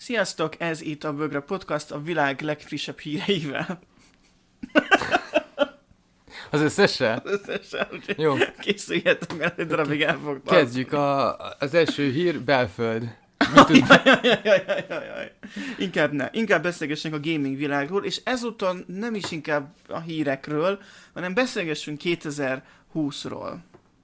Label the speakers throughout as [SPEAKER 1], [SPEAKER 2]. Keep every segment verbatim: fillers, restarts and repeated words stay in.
[SPEAKER 1] Sziasztok, ez itt a Bögre Podcast a világ legfrissebb híreivel.
[SPEAKER 2] Az összessel?
[SPEAKER 1] Az összessel, úgyhogy
[SPEAKER 2] jó.
[SPEAKER 1] Készüljetek, mert egy darabig el fog tartani.
[SPEAKER 2] Kezdjük a, az első hír, Belföld.
[SPEAKER 1] Jaj, jaj, jaj, jaj, jaj. Inkább ne. Inkább beszélgessünk a gaming világról, és ezúton nem is inkább a hírekről, hanem beszélgessünk kétezer-húszról.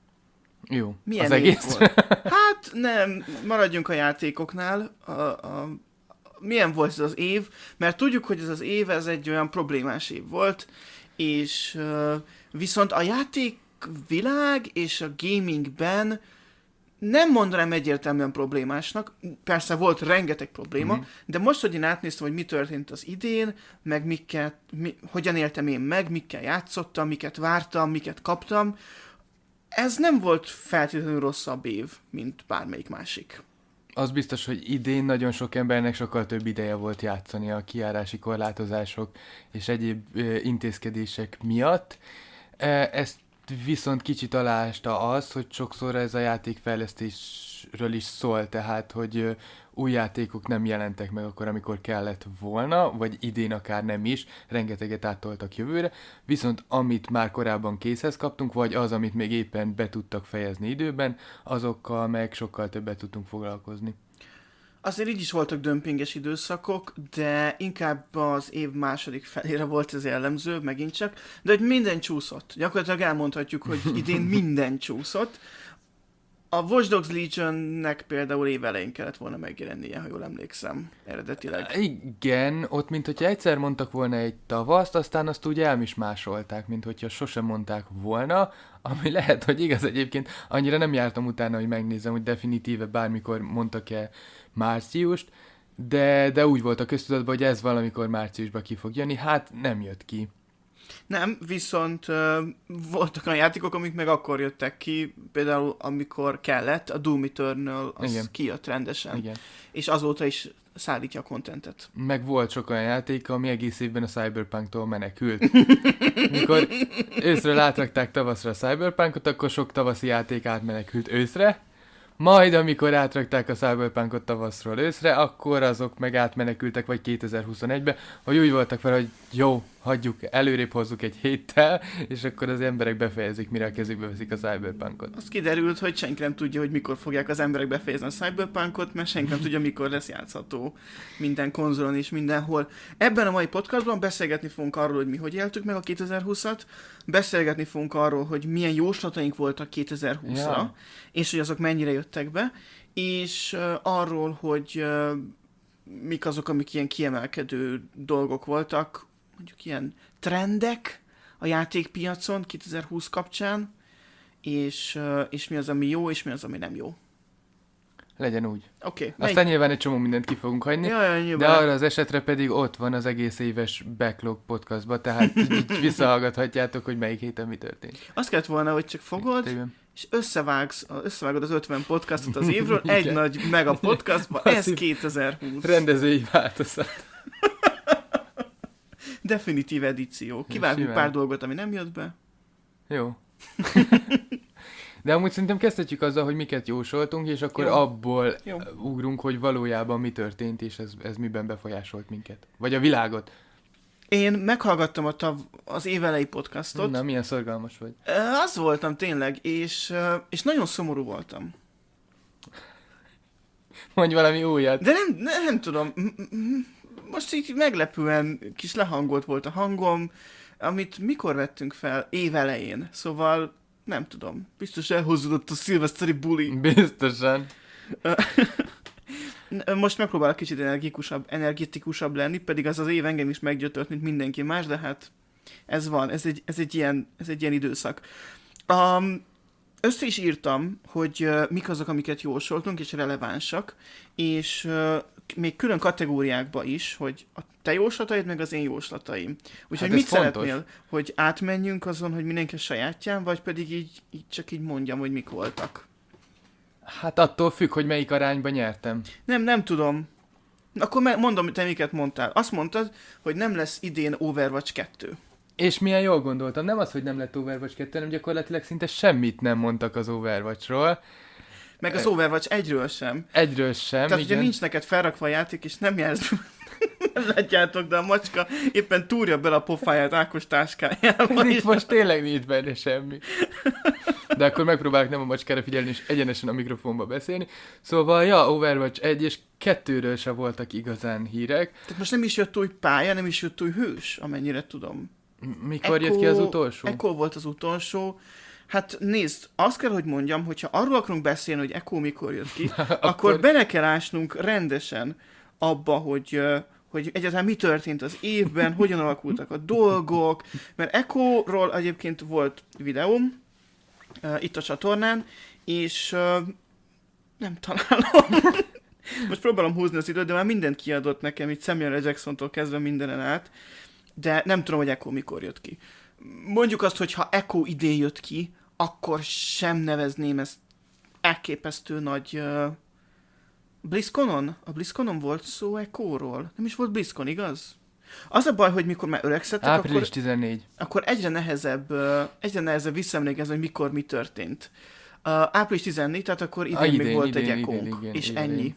[SPEAKER 2] Jó,
[SPEAKER 1] Milyen
[SPEAKER 2] az egész?
[SPEAKER 1] Volt? Hát nem, maradjunk a játékoknál. A, a, milyen volt ez az év? Mert tudjuk, hogy ez az év ez egy olyan problémás év volt, és uh, viszont a játékvilág és a gamingben nem mondanám egyértelműen problémásnak, persze volt rengeteg probléma, mm-hmm. de most, hogy én átnéztem, hogy mi történt az idén, meg miket, mi, hogyan éltem én meg, mikkel játszottam, miket vártam, miket kaptam, ez nem volt feltétlenül rosszabb év, mint bármelyik másik.
[SPEAKER 2] Az biztos, hogy idén nagyon sok embernek sokkal több ideje volt játszani a kijárási korlátozások és egyéb ö, intézkedések miatt. E, ezt viszont kicsit aláásta az, hogy sokszor ez a játékfejlesztésről is szól, tehát, hogy ö, új játékok nem jelentek meg akkor, amikor kellett volna, vagy idén akár nem is, rengeteget áttoltak jövőre, viszont amit már korábban készhez kaptunk, vagy az, amit még éppen be tudtak fejezni időben, azokkal meg sokkal többet tudtunk foglalkozni.
[SPEAKER 1] Azért így is voltak dömpinges időszakok, de inkább az év második felére volt ez jellemző, megint csak, de hogy minden csúszott. Gyakorlatilag elmondhatjuk, hogy idén minden csúszott. A Watch Dogs Legionnek például év elején kellett volna megjelennie, ha jól emlékszem, eredetileg.
[SPEAKER 2] Igen, ott mint hogyha egyszer mondtak volna egy tavaszt, aztán azt úgy el is másolták, mint hogyha sosem mondták volna, ami lehet, hogy igaz egyébként. Annyira nem jártam utána, hogy megnézem, hogy definitíve bármikor mondtak-e márciust, de, de úgy volt a köztudatban, hogy ez valamikor márciusban ki fog jönni, hát nem jött ki.
[SPEAKER 1] Nem, viszont uh, voltak olyan játékok, amik meg akkor jöttek ki, például amikor kellett, a Doom Eternal az Igen. kijött rendesen,
[SPEAKER 2] Igen.
[SPEAKER 1] és azóta is szállítja a contentet.
[SPEAKER 2] Meg volt sok olyan játék, ami egész évben a Cyberpunktól menekült. Mikor őszről átrakták tavaszra a Cyberpunkot, akkor sok tavaszi játék átmenekült őszre, majd amikor átrakták a Cyberpunkot tavaszról őszre, akkor azok meg átmenekültek vagy kétezer-huszonegybe, hogy úgy voltak fel, hogy jó, hagyjuk, előrébb hozzuk egy héttel, és akkor az emberek befejezik, mire a kezükbe veszik a Cyberpunkot.
[SPEAKER 1] Az kiderült, hogy senki nem tudja, hogy mikor fogják az emberek befejezni a Cyberpunkot, mert senki nem tudja, mikor lesz játszható minden konzolon és mindenhol. Ebben a mai podcastban beszélgetni fogunk arról, hogy mi hogy éltük meg a kétezer-húszat, beszélgetni fogunk arról, hogy milyen jóslataink voltak kétezer-húszra, ja. és hogy azok mennyire jöttek be, és uh, arról, hogy uh, mik azok, amik ilyen kiemelkedő dolgok voltak, mondjuk ilyen trendek a játékpiacon kétezer-húsz kapcsán, és, uh, és mi az, ami jó, és mi az, ami nem jó.
[SPEAKER 2] Legyen úgy.
[SPEAKER 1] Oké. Okay,
[SPEAKER 2] Aztán melyik... nyilván egy csomó mindent ki fogunk hagyni,
[SPEAKER 1] ja, ja,
[SPEAKER 2] de arra az esetre pedig ott van az egész éves Backlog podcastban, tehát visszahallgathatjátok, hogy melyik héten mi történt.
[SPEAKER 1] Azt kellett volna, hogy csak fogod, Tében. és összevágsz, összevágod az ötven podcastot az évről, egy nagy mega podcastba, ez kétezer-húsz.
[SPEAKER 2] Rendezői változat.
[SPEAKER 1] Definitív edíció. Kivágunk pár dolgot, ami nem jött be.
[SPEAKER 2] Jó. De amúgy szerintem kezdhetjük azzal, hogy miket jósoltunk, és akkor Jó. abból Jó. ugrunk, hogy valójában mi történt, és ez, ez miben befolyásolt minket. Vagy a világot.
[SPEAKER 1] Én meghallgattam a tav- az évelei podcastot.
[SPEAKER 2] Na, milyen szorgalmas vagy.
[SPEAKER 1] Az voltam tényleg, és, és nagyon szomorú voltam.
[SPEAKER 2] Mondj valami újat.
[SPEAKER 1] De nem, nem, nem tudom. Most így meglepően kis lehangolt volt a hangom, amit mikor vettünk fel? Év elején. Szóval nem tudom. Biztos elhozódott a szilveszteri buli.
[SPEAKER 2] Biztosan.
[SPEAKER 1] Most megpróbálok kicsit energikusabb, energetikusabb lenni, pedig az az év engem is meggyötört, mint mindenki más, de hát ez van, ez egy, ez egy, ilyen, ez egy ilyen időszak. Um, össze is írtam, hogy uh, mik azok, amiket jósoltunk, és relevánsak, és uh, még külön kategóriákba is, hogy a te jóslataid, meg az én jóslataim. Úgyhogy hát mit fontos. Szeretnél, hogy átmenjünk azon, hogy mindenki a sajátján, vagy pedig így, így csak így mondjam, hogy mik voltak?
[SPEAKER 2] Hát attól függ, hogy melyik arányban nyertem.
[SPEAKER 1] Nem, nem tudom. Akkor mondom, te miket mondtál. Azt mondtad, hogy nem lesz idén Overwatch kettő.
[SPEAKER 2] És milyen jól gondoltam. Nem az, hogy nem lett Overwatch kettő, hanem gyakorlatilag szinte semmit nem mondtak az Overwatchról.
[SPEAKER 1] Meg az Overwatch egyről sem.
[SPEAKER 2] Egyről sem,
[SPEAKER 1] Tehát,
[SPEAKER 2] igen.
[SPEAKER 1] ugye nincs neked felrakva a játék, és nem jársz, nem látjátok, de a macska éppen túrja bele a pofáját Ákos táskájába.
[SPEAKER 2] Itt most tényleg nincs benne semmi. De akkor megpróbálok nem a macskára figyelni, és egyenesen a mikrofonba beszélni. Szóval, ja, Overwatch egy és kettőről se voltak igazán hírek.
[SPEAKER 1] Tehát most nem is jött új pálya, nem is jött új hős, amennyire tudom.
[SPEAKER 2] Mikor Echo, jött ki az utolsó?
[SPEAKER 1] Echo volt az utolsó. Hát nézd, azt kell, hogy mondjam, hogyha arról akarunk beszélni, hogy Echo mikor jött ki, akkor... akkor bele kell ásnunk rendesen abba, hogy, hogy egyáltalán mi történt az évben, hogyan alakultak a dolgok, mert Echo-ról egyébként volt videóm uh, itt a csatornán, és uh, nem találom. Most próbálom húzni az időt, de már mindent kiadott nekem, itt Samuel L. Jacksontól kezdve mindenen át, de nem tudom, hogy Echo mikor jött ki. Mondjuk azt, hogy ha Echo idén jött ki, akkor sem nevezném ezt elképesztő nagy... Uh, BlizzConon? A BlizzConon volt szó Echo-ról? Nem is volt BlizzCon, igaz? Az a baj, hogy mikor már öregszettek,
[SPEAKER 2] április
[SPEAKER 1] akkor,
[SPEAKER 2] tizennégy.
[SPEAKER 1] akkor egyre nehezebb, uh, egyre nehezebb visszaemlékezni, hogy mikor mi történt. Uh, április tizennégy, tehát akkor idén,
[SPEAKER 2] idén
[SPEAKER 1] még volt
[SPEAKER 2] idén,
[SPEAKER 1] egy Echo-nk,
[SPEAKER 2] idén, igen,
[SPEAKER 1] és
[SPEAKER 2] idén.
[SPEAKER 1] ennyi.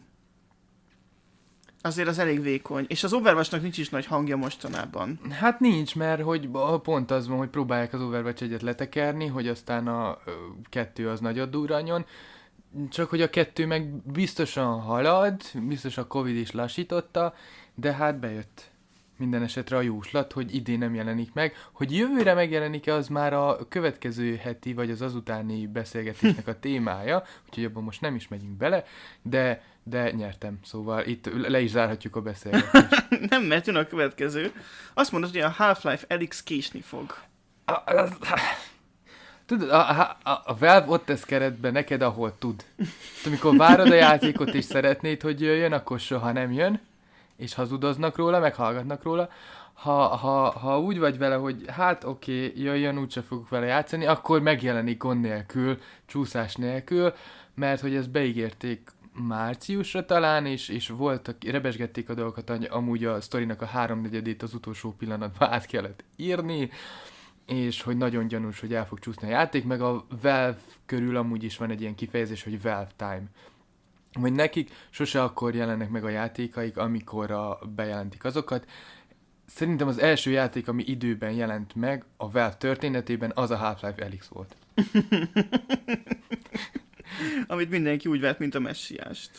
[SPEAKER 1] Azért az elég vékony. És az Overwatchnak nincs is nagy hangja mostanában.
[SPEAKER 2] Hát nincs, mert hogy pont az van, hogy próbálják az Overwatch egyet letekerni, hogy aztán a ö, kettő az nagyot durranjon. Csak hogy a kettő meg biztosan halad, biztos a Covid is lassította, de hát bejött minden esetre a jóslat, hogy idén nem jelenik meg. Hogy jövőre megjelenik-e, az már a következő heti, vagy az azutáni beszélgetésnek a témája, úgyhogy abban most nem is megyünk bele, de, de nyertem, szóval itt le is zárhatjuk a beszélgetést.
[SPEAKER 1] Nem, mert jön a következő. Azt mondod, hogy a Half-Life Alyx késni fog.
[SPEAKER 2] A, a, a, tudod, a, a, a Valve ott tesz keretbe neked, ahol tud. Amikor várod a játékot és szeretnéd, hogy jöjjön, akkor soha nem jön, és hazudoznak róla, meg hallgatnak róla. Ha, ha, ha úgy vagy vele, hogy hát oké, okay, jöjjön, úgyse fogok vele játszani, akkor megjelenik gond nélkül, csúszás nélkül, mert hogy ezt beígérték márciusra talán, és, és voltak, rebesgették a dolgokat, amúgy a sztorinak a háromnegyedét az utolsó pillanatban át kellett írni, és hogy nagyon gyanús, hogy el fog csúszni a játék, meg a Valve körül amúgy is van egy ilyen kifejezés, hogy Valve Time. Hogy nekik sose akkor jelennek meg a játékaik, amikor a, bejelentik azokat. Szerintem az első játék, ami időben jelent meg a Valve történetében, az a Half-Life Alyx volt.
[SPEAKER 1] Amit mindenki úgy vett, mint a messiást.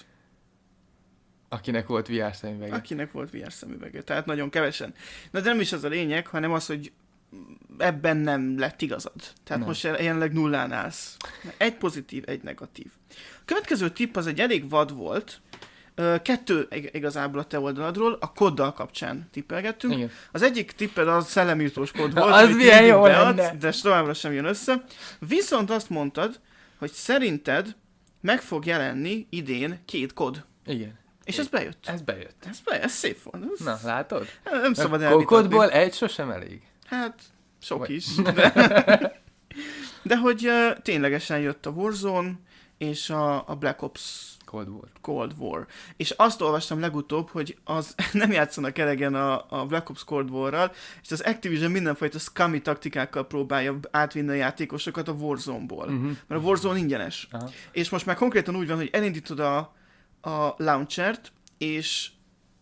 [SPEAKER 2] Akinek volt vé er szemüvege.
[SPEAKER 1] Akinek volt vé er szemüvege. Tehát nagyon kevesen. Na de nem is az a lényeg, hanem az, hogy ebben nem lett igazad. Tehát nem. Most jelenleg nullán állsz. Egy pozitív, egy negatív. A következő tipp az egy elég vad volt. Kettő igazából a te oldaladról, a koddal kapcsán tippelgettünk. Igen. Az egyik tipped az szellemírtós kód volt,
[SPEAKER 2] az milyen jó lenne.
[SPEAKER 1] De továbbra sem jön össze. Viszont azt mondtad, hogy szerinted meg fog jelenni idén két kód.
[SPEAKER 2] Igen.
[SPEAKER 1] És ez bejött.
[SPEAKER 2] Ez bejött.
[SPEAKER 1] Ez bejött, ez szép volt. Ez...
[SPEAKER 2] Na, látod?
[SPEAKER 1] Nem szabad elvitatni.
[SPEAKER 2] Kódból egy sosem elég.
[SPEAKER 1] Hát, sok Vagy. is. De, de hogy uh, ténylegesen jött a Warzone, és a, a Black Ops
[SPEAKER 2] Cold War.
[SPEAKER 1] Cold War. És azt olvastam legutóbb, hogy az nem játszanak elegen a, a Black Ops Cold War-ral, és az Activision mindenfajta scummy taktikákkal próbálja átvinni a játékosokat a Warzone-ból. Uh-huh. Mert a Warzone ingyenes. Aha. És most már konkrétan úgy van, hogy elindítod a, a launchert, és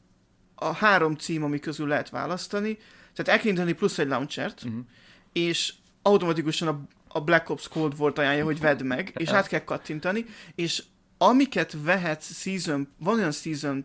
[SPEAKER 1] a három cím, ami közül lehet választani, tehát el kell indítani plusz egy launchert, uh-huh. és automatikusan a, a Black Ops Cold War-t ajánlja, hogy vedd meg, és át kell kattintani, és amiket vehetsz season, van olyan season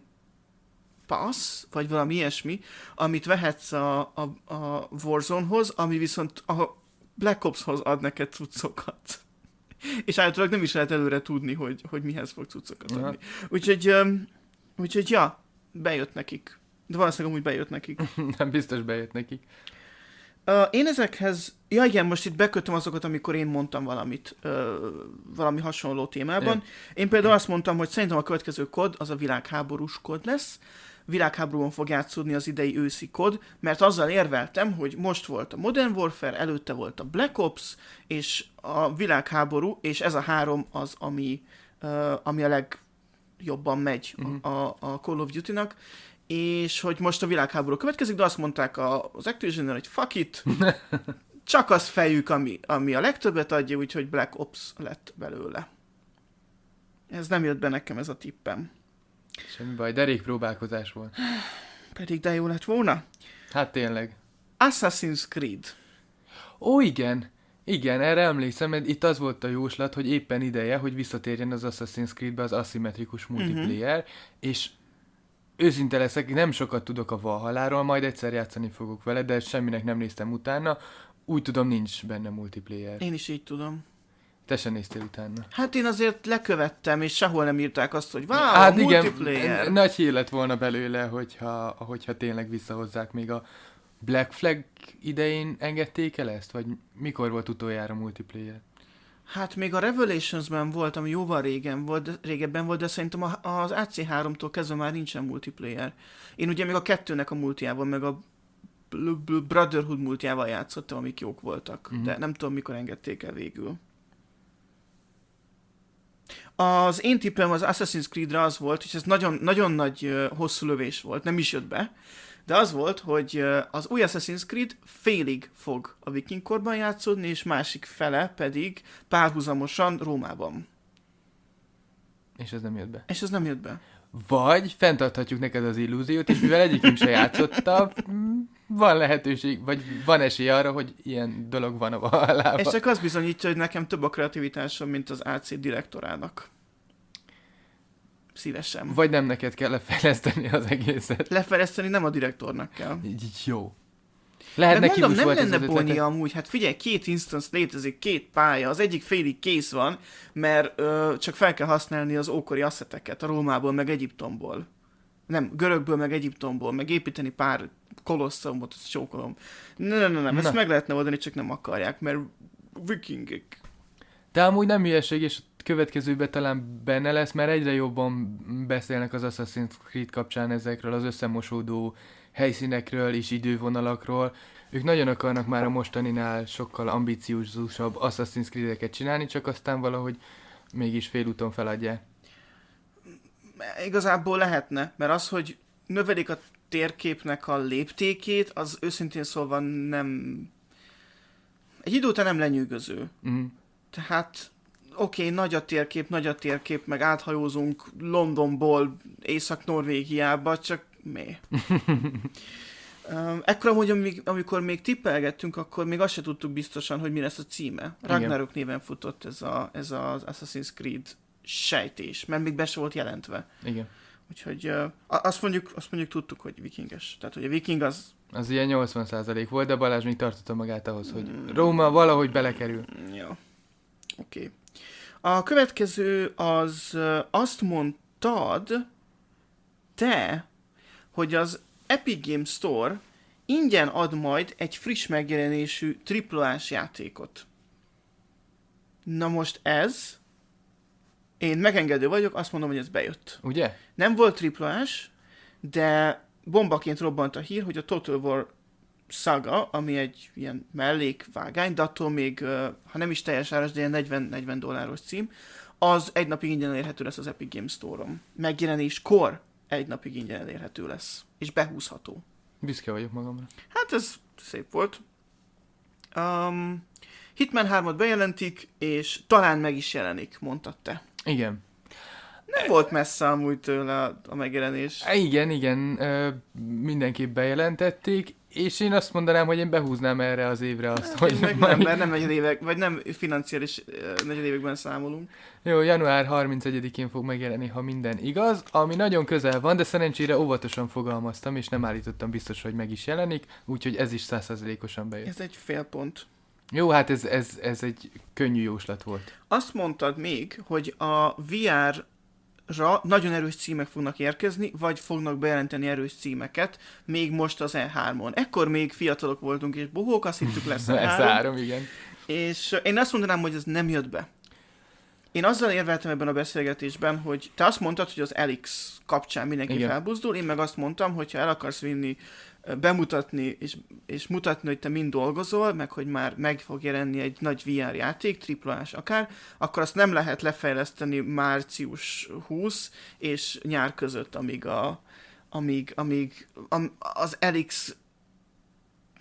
[SPEAKER 1] pass, vagy valami ilyesmi, amit vehetsz a, a, a Warzone-hoz, ami viszont a Black Ops-hoz ad neked cuccokat. És általában nem is lehet előre tudni, hogy, hogy mihez fog cuccokat adni. Uh-huh. Úgyhogy, um, úgyhogy ja, bejött nekik. De valószínűleg amúgy bejött nekik.
[SPEAKER 2] Nem biztos bejött nekik.
[SPEAKER 1] Uh, én ezekhez, ja igen, most itt bekötöm azokat, amikor én mondtam valamit, uh, valami hasonló témában. Ja. Én például azt mondtam, hogy szerintem a következő kod az a világháborús kod lesz. Világháborúban fog játszódni az idei őszi kod, mert azzal érveltem, hogy most volt a Modern Warfare, előtte volt a Black Ops, és a világháború, és ez a három az, ami, uh, ami a legjobban megy uh-huh. a, a Call of Duty-nak. És hogy most a világháború következik, de azt mondták az Activision-nel, hogy fuck it, csak az fejük, ami, ami a legtöbbet adja, úgyhogy Black Ops lett belőle. Ez nem jött be nekem, ez a tippem.
[SPEAKER 2] Semmi baj, derék próbálkozás volt.
[SPEAKER 1] Pedig de jó lett volna.
[SPEAKER 2] Hát tényleg.
[SPEAKER 1] Assassin's Creed.
[SPEAKER 2] Ó, igen. Igen, erre emlékszem, mert itt az volt a jóslat, hogy éppen ideje, hogy visszatérjen az Assassin's Creedbe az aszimmetrikus multiplayer, uh-huh. és őszinte leszek, nem sokat tudok a Valhalláról, majd egyszer játszani fogok vele, de semminek nem néztem utána. Úgy tudom, nincs benne multiplayer.
[SPEAKER 1] Én is így tudom.
[SPEAKER 2] Te sem néztél utána.
[SPEAKER 1] Hát én azért lekövettem, és sehol nem írták azt, hogy wow,
[SPEAKER 2] hát
[SPEAKER 1] multiplayer.
[SPEAKER 2] Igen, nagy hír lett volna belőle, hogyha, hogyha tényleg visszahozzák. Még a Black Flag idején engedték el ezt? Vagy mikor volt utoljára multiplayer?
[SPEAKER 1] Hát még a Revelationsben volt, ami jóval régen volt, régebben volt, de szerintem az á cé háromtól kezdve már nincsen multiplayer. Én ugye még a kettőnek a multiával, meg a Brotherhood multiával játszottam, amik jók voltak, uh-huh. de nem tudom, mikor engedték el végül. Az én tippem az Assassin's Creed-re az volt, és ez nagyon, nagyon nagy hosszú lövés volt, nem is jött be, de az volt, hogy az új Assassin's Creed félig fog a viking korban játszódni, és másik fele pedig párhuzamosan Rómában.
[SPEAKER 2] És ez nem jött be.
[SPEAKER 1] És ez nem jött be.
[SPEAKER 2] Vagy fenntarthatjuk neked az illúziót, és mivel egyikünk se játszotta, van lehetőség, vagy van esély arra, hogy ilyen dolog van a Valhallában.
[SPEAKER 1] És csak az bizonyítja, hogy nekem több a kreativitásom, mint az á cé direktorának. Szívesen.
[SPEAKER 2] Vagy nem neked kell lefejleszteni az egészet.
[SPEAKER 1] Lefejleszteni nem a direktornak kell.
[SPEAKER 2] Jó. Lehet neki
[SPEAKER 1] mondom, nem
[SPEAKER 2] volt
[SPEAKER 1] lenne
[SPEAKER 2] az
[SPEAKER 1] bony amúgy. Hát figyelj, két instance létezik, két pálya, az egyik félig kész van, mert ö, csak fel kell használni az ókori asszeteket a Rómából, meg Egyiptomból. Nem, görögből, meg Egyiptomból, meg építeni pár kolosszumot, azt csókolom. Nem, nem, nem, nem, ezt meg lehetne oldani, csak nem akarják, mert vikingek.
[SPEAKER 2] De amúgy nem hülyeség, és a következőben talán benne lesz, mert egyre jobban beszélnek az Assassin's Creed kapcsán ezekről az összemosódó helyszínekről és idővonalakról. Ők nagyon akarnak már a mostaninál sokkal ambiciózusabb Assassin's Creed-eket csinálni, csak aztán valahogy mégis félúton feladják.
[SPEAKER 1] Igazából lehetne, mert az, hogy növelik a térképnek a léptékét, az őszintén szólva nem... Egy idő után nem lenyűgöző. Mm. Tehát oké, okay, nagy a térkép, nagy a térkép, meg áthajózunk Londonból Észak-Norvégiába, csak mi? Ekkor amúgy, amikor még tippelgettünk, akkor még azt se tudtuk biztosan, hogy mi lesz a címe. Ragnarok néven futott ez, a, ez az Assassin's Creed sejtés, mert még be se volt jelentve.
[SPEAKER 2] Igen.
[SPEAKER 1] Úgyhogy uh, azt, mondjuk, azt mondjuk tudtuk, hogy vikinges. Tehát, hogy a viking az...
[SPEAKER 2] Az ilyen nyolcvan százalék volt, de Balázs még tartotta magát ahhoz, hogy Róma valahogy belekerül.
[SPEAKER 1] Ja. Oké. Okay. A következő az uh, azt mondtad te, hogy az Epic Games Store ingyen ad majd egy friss megjelenésű triplás játékot. Na most ez... Én megengedő vagyok, azt mondom, hogy ez bejött.
[SPEAKER 2] Ugye?
[SPEAKER 1] Nem volt triplás, de bombaként robbant a hír, hogy a Total War Saga, ami egy ilyen mellékvágány, de attól még, ha nem is teljes áras, de ilyen negyven dolláros cím, az egy napig ingyen elérhető lesz az Epic Games Store-on. Megjelenéskor egy napig ingyen elérhető lesz. És behúzható.
[SPEAKER 2] Büszke vagyok magamra.
[SPEAKER 1] Hát ez szép volt. Um, Hitman hármat bejelentik, és talán meg is jelenik, mondtad te.
[SPEAKER 2] Igen.
[SPEAKER 1] Nem volt messze amúgy tőle a, a megjelenés.
[SPEAKER 2] Igen, igen, ö, mindenképp bejelentették, és én azt mondanám, hogy én behúznám erre az évre azt,
[SPEAKER 1] hát,
[SPEAKER 2] hogy...
[SPEAKER 1] Meg majd... Nem, mert nem negyedévek, vagy nem financiális negyedévekben számolunk.
[SPEAKER 2] Jó, január harmincegyedikén fog megjelenni, ha minden igaz, ami nagyon közel van, de szerencsére óvatosan fogalmaztam, és nem állítottam biztos, hogy meg is jelenik, úgyhogy ez is száz százalékosan bejött.
[SPEAKER 1] Ez egy fél pont.
[SPEAKER 2] Jó, hát ez, ez, ez egy könnyű jóslat volt.
[SPEAKER 1] Azt mondtad még, hogy a vé er-ra nagyon erős címek fognak érkezni, vagy fognak bejelenteni erős címeket, még most az E hármon. Ekkor még fiatalok voltunk, és bohók, azt hittük lesz E három.
[SPEAKER 2] E három, igen.
[SPEAKER 1] És én azt mondanám, hogy ez nem jött be. Én azzal érveltem ebben a beszélgetésben, hogy te azt mondtad, hogy az Elix kapcsán mindenki igen. felbuzdul, én meg azt mondtam, hogy ha el akarsz vinni, bemutatni, és, és mutatni, hogy te mind dolgozol, meg hogy már meg fog jelenni egy nagy vé er játék, triplás akár, akkor azt nem lehet lefejleszteni március huszadika és nyár között, amíg, a, amíg, amíg am, az Elix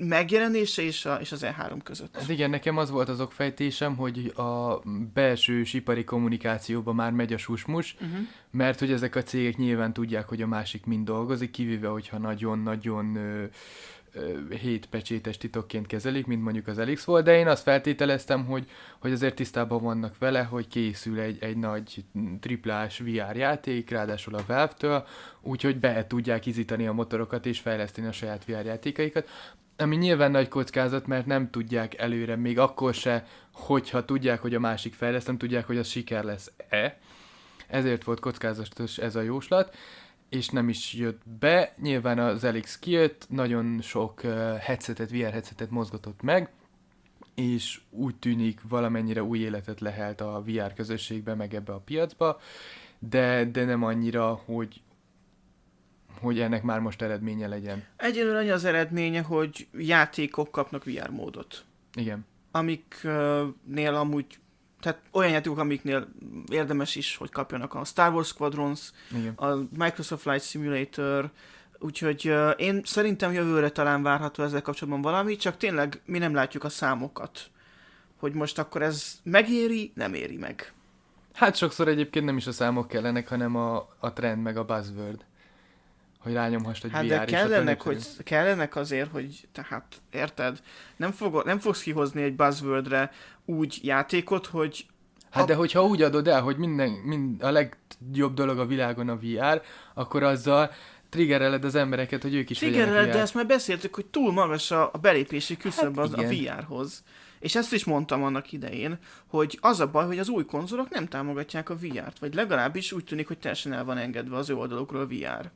[SPEAKER 1] megjelenése és, a, és az E három között.
[SPEAKER 2] Hát igen, nekem az volt az okfejtésem, hogy a belső ipari kommunikációban már megy a susmus, uh-huh. mert hogy ezek a cégek nyilván tudják, hogy a másik mind dolgozik, kivéve, hogyha nagyon-nagyon ö, ö, hétpecsétes titokként kezelik, mint mondjuk az Elix volt, de én azt feltételeztem, hogy, hogy azért tisztában vannak vele, hogy készül egy, egy nagy triplás vé er játék, ráadásul a Valve-től, úgyhogy be tudják izítani a motorokat és fejleszteni a saját vé er játékaikat. Ami nyilván nagy kockázat, mert nem tudják előre, még akkor se, hogyha tudják, hogy a másik fejleszt, nem tudják, hogy az siker lesz-e. Ezért volt kockázatos ez a jóslat, és nem is jött be. Nyilván az Elix kijött, nagyon sok uh, headsetet, vé er headsetet mozgatott meg, és úgy tűnik valamennyire új életet lehelt a vé er közösségbe, meg ebbe a piacba, de, de nem annyira, hogy hogy ennek már most eredménye legyen.
[SPEAKER 1] Egyelőre annyi az eredménye, hogy játékok kapnak vé er módot.
[SPEAKER 2] Igen.
[SPEAKER 1] Amiknél amúgy, tehát olyan játékok, amiknél érdemes is, hogy kapjanak a Star Wars Squadrons, igen. A Microsoft Flight Simulator, úgyhogy uh, én szerintem jövőre talán várható ezzel kapcsolatban valami, csak tényleg mi nem látjuk a számokat, hogy most akkor ez megéri, nem éri meg.
[SPEAKER 2] Hát sokszor egyébként nem is a számok kellenek, hanem a, a trend meg a buzzword. Hogy rányomhassd egy
[SPEAKER 1] hát
[SPEAKER 2] vé er
[SPEAKER 1] de kellenek, hogy kellenek azért, hogy tehát, érted? Nem, fog, nem fogsz kihozni egy buzzwordre úgy játékot, hogy...
[SPEAKER 2] Hát
[SPEAKER 1] a...
[SPEAKER 2] de hogyha úgy adod el, hogy minden, mind, a legjobb dolog a világon a vé er, akkor azzal triggereled az embereket, hogy ők is vegyenek vé er.
[SPEAKER 1] Triggereled, de ezt már beszéltük, hogy túl magas a, a belépési küszöb hát az
[SPEAKER 2] igen.
[SPEAKER 1] a vé er-hoz. És ezt is mondtam annak idején, hogy az a baj, hogy az új konzolok nem támogatják a vé er-t, vagy legalábbis úgy tűnik, hogy teljesen el van engedve az ő oldalukról a vé er.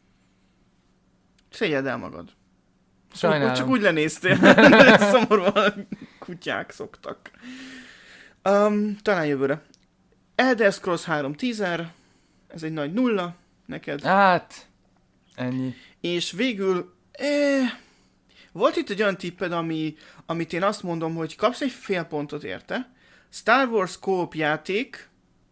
[SPEAKER 1] Szégyeld el magad.
[SPEAKER 2] Sajnálom.
[SPEAKER 1] Csak úgy lenéztél. Szomorúan kutyák szoktak. Um, talán jövőre. Elder Scrolls három teaser. Ez egy nagy nulla neked.
[SPEAKER 2] Hát, ennyi.
[SPEAKER 1] És végül eh, volt itt egy olyan tipped, ami, amit én azt mondom, hogy kapsz egy fél pontot érte. Star Wars co-op játék,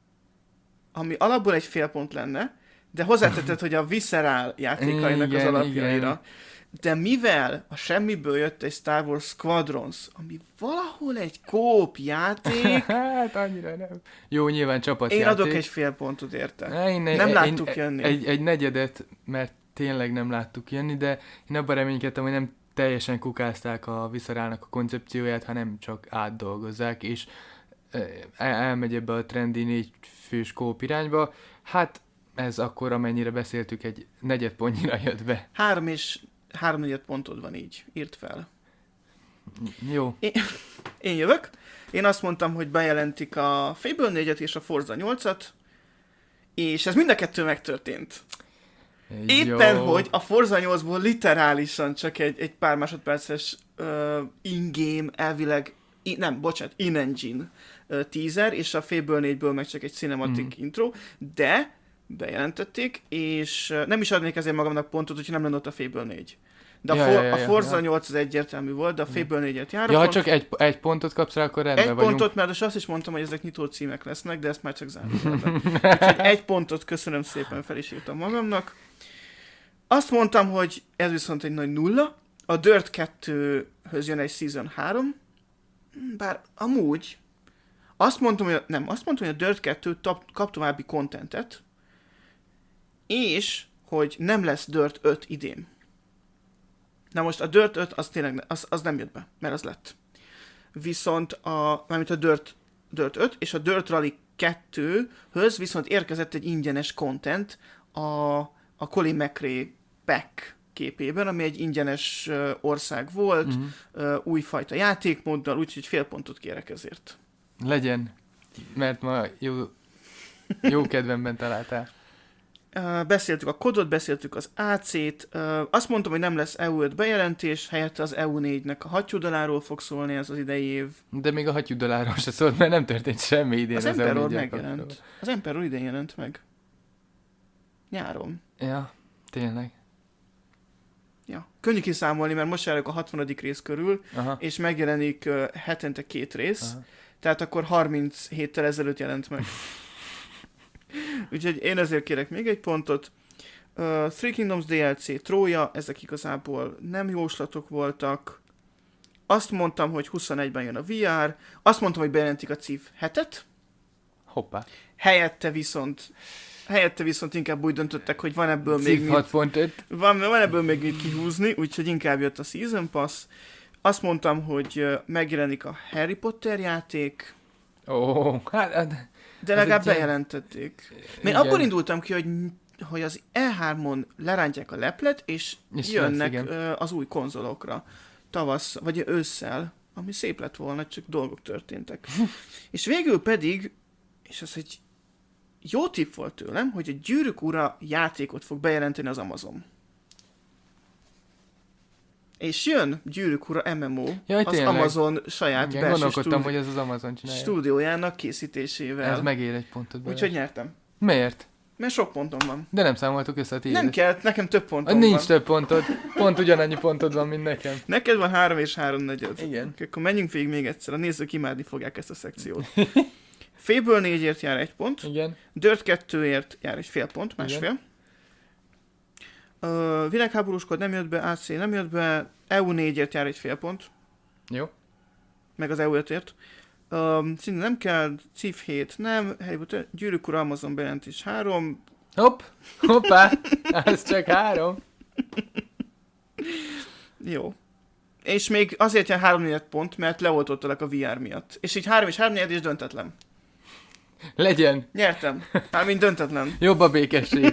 [SPEAKER 1] ami alapból egy fél pont lenne, de hozzátetted, hogy a Visceral játékainak igen, az alapjaira. Igen. De mivel a semmiből jött egy Star Wars Squadrons, ami valahol egy kóp játék...
[SPEAKER 2] hát annyira nem. Jó, nyilván csapatjáték.
[SPEAKER 1] Én adok egy fél pontot érte.
[SPEAKER 2] Én,
[SPEAKER 1] nem
[SPEAKER 2] én,
[SPEAKER 1] láttuk
[SPEAKER 2] én,
[SPEAKER 1] jönni.
[SPEAKER 2] Egy, egy negyedet, mert tényleg nem láttuk jönni, de én abban reménykedtem, hogy nem teljesen kukázták a Visceralnak a koncepcióját, hanem csak átdolgozzák, és elmegy ebbe a trendi négy fős kóp irányba. Hát ez akkor, amennyire beszéltük, egy negyed pontnyira jött be.
[SPEAKER 1] Három és három negyed pontod van így. Írt fel.
[SPEAKER 2] Jó.
[SPEAKER 1] Én, én jövök. Én azt mondtam, hogy bejelentik a Fable négyet és a Forza nyolcat, és ez mind a kettő megtörtént. Éppen, jó. Hogy a Forza nyolcból literálisan csak egy, egy pár másodperces uh, in-game, elvileg, in, nem, bocsánat, in-engine uh, teaser, és a Fable négyből meg csak egy cinematic mm. intro, de bejelentették, és uh, nem is adnék ezért magamnak pontot, hogyha nem lenne ott a Fable négy. De
[SPEAKER 2] ja,
[SPEAKER 1] a, for,
[SPEAKER 2] ja, ja,
[SPEAKER 1] a Forza
[SPEAKER 2] ja.
[SPEAKER 1] nyolc az egyértelmű volt, de a Fable négyet járok.
[SPEAKER 2] Ja, ha csak egy, egy pontot kapsz rá, akkor rendben
[SPEAKER 1] egy
[SPEAKER 2] vagyunk.
[SPEAKER 1] Egy pontot, mert azt is mondtam, hogy ezek nyitó címek lesznek, de ezt már csak zárójelben. Úgyhogy egy pontot köszönöm szépen, fel is írtam magamnak. Azt mondtam, hogy ez viszont egy nagy nulla. A Dirt kettőhöz jön egy Season három. Bár amúgy azt mondtam, hogy nem, azt mondtam, hogy a Dirt kettő tap, kap további contentet, és hogy nem lesz Dirt öt idén. Na most a Dirt öt az tényleg az, az nem jött be, mert az lett. Viszont a, mármint a Dirt, Dirt öt és a Dirt Rally kettőhöz viszont érkezett egy ingyenes content a, a Colin McRae pack képében, ami egy ingyenes ország volt, uh-huh. újfajta játékmóddal, úgyhogy fél pontot kérek ezért.
[SPEAKER 2] Legyen, mert ma jó, jó kedvemben találtál.
[SPEAKER 1] Uh, beszéltük a kodot, beszéltük az á cét, uh, azt mondtam, hogy nem lesz é u öt bejelentés, helyette az é u négynek a hattyúdaláról fog szólni ez az idei év.
[SPEAKER 2] De még a hattyúdaláról se szólt, mert nem történt semmi idén.
[SPEAKER 1] Az, az Emperor megjelent. Az Emperor idén jelent meg. Nyáron.
[SPEAKER 2] Ja, tényleg.
[SPEAKER 1] Ja. Könnyű kiszámolni, mert most járok a hatvanadik rész körül, aha. és megjelenik uh, hetente két rész, aha. tehát akkor harminc héttel ezelőtt jelent meg. Úgyhogy én ezért kérek még egy pontot. Uh, Three Kingdoms dé el cé, Trója, ezek igazából nem jóslatok voltak. Azt mondtam, hogy huszonegyben jön a vé er, azt mondtam, hogy bejelentik a Civ hetet.
[SPEAKER 2] Hoppá.
[SPEAKER 1] Helyette viszont, helyette viszont inkább úgy döntöttek, hogy van ebből még
[SPEAKER 2] Civ hat pont öt.
[SPEAKER 1] Van, van ebből még mit kihúzni, úgyhogy inkább jött a Season Pass. Azt mondtam, hogy megjelenik a Harry Potter játék,
[SPEAKER 2] Ó, oh, hát... hát
[SPEAKER 1] de legalább
[SPEAKER 2] ilyen...
[SPEAKER 1] bejelentették. Én
[SPEAKER 2] Igen.
[SPEAKER 1] abból indultam ki, hogy, hogy az E hármon lerántják a leplet, és,
[SPEAKER 2] És
[SPEAKER 1] jönnek
[SPEAKER 2] lesz,
[SPEAKER 1] az új konzolokra. Tavasz, vagy ősszel, ami szép lett volna, csak dolgok történtek. És végül pedig, és ez egy jó tipp volt tőlem, hogy a Gyűrűk Ura játékot fog bejelenteni az Amazon. És jön Gyűrűk Ura em em o
[SPEAKER 2] Jaj,
[SPEAKER 1] az
[SPEAKER 2] tényleg.
[SPEAKER 1] Amazon saját
[SPEAKER 2] Igen,
[SPEAKER 1] belső
[SPEAKER 2] gondolkodtam,
[SPEAKER 1] stúdi-
[SPEAKER 2] hogy ez az Amazon csinálja.
[SPEAKER 1] stúdiójának készítésével.
[SPEAKER 2] Ez megér egy pontot belőle.
[SPEAKER 1] Úgyhogy nyertem.
[SPEAKER 2] Miért?
[SPEAKER 1] Mert sok pontom van.
[SPEAKER 2] De nem számoltuk össze a tiédet.
[SPEAKER 1] Nem kell, nekem több pontom
[SPEAKER 2] Nincs
[SPEAKER 1] van.
[SPEAKER 2] több pontod. Pont ugyanannyi pontod van, mint nekem.
[SPEAKER 1] Neked van három és három negyed.
[SPEAKER 2] Igen.
[SPEAKER 1] Okay, akkor menjünk végig még egyszer. A nézők imádni fogják ezt a szekciót. Fable négyért jár egy pont.
[SPEAKER 2] Igen.
[SPEAKER 1] Dirt kettőért jár egy fél pont, másfél. Uh, világháborús kód nem jött be, á cé nem jött be, é u négyért jár egy fél pont.
[SPEAKER 2] Jó.
[SPEAKER 1] Meg az é u ötért. Um, szinte nem kell, Civ hét nem, Harry Potter, Gyűrűk Ura Amazon bejelentés három.
[SPEAKER 2] Hopp. Hoppá. Ez csak három.
[SPEAKER 1] Jó. És még azért jár három negyed pont, mert leoltottalak a vé er miatt. És így három és három negyed és döntetlen.
[SPEAKER 2] Legyen.
[SPEAKER 1] Nyertem. Mármint döntetlen.
[SPEAKER 2] Jobb a békesség.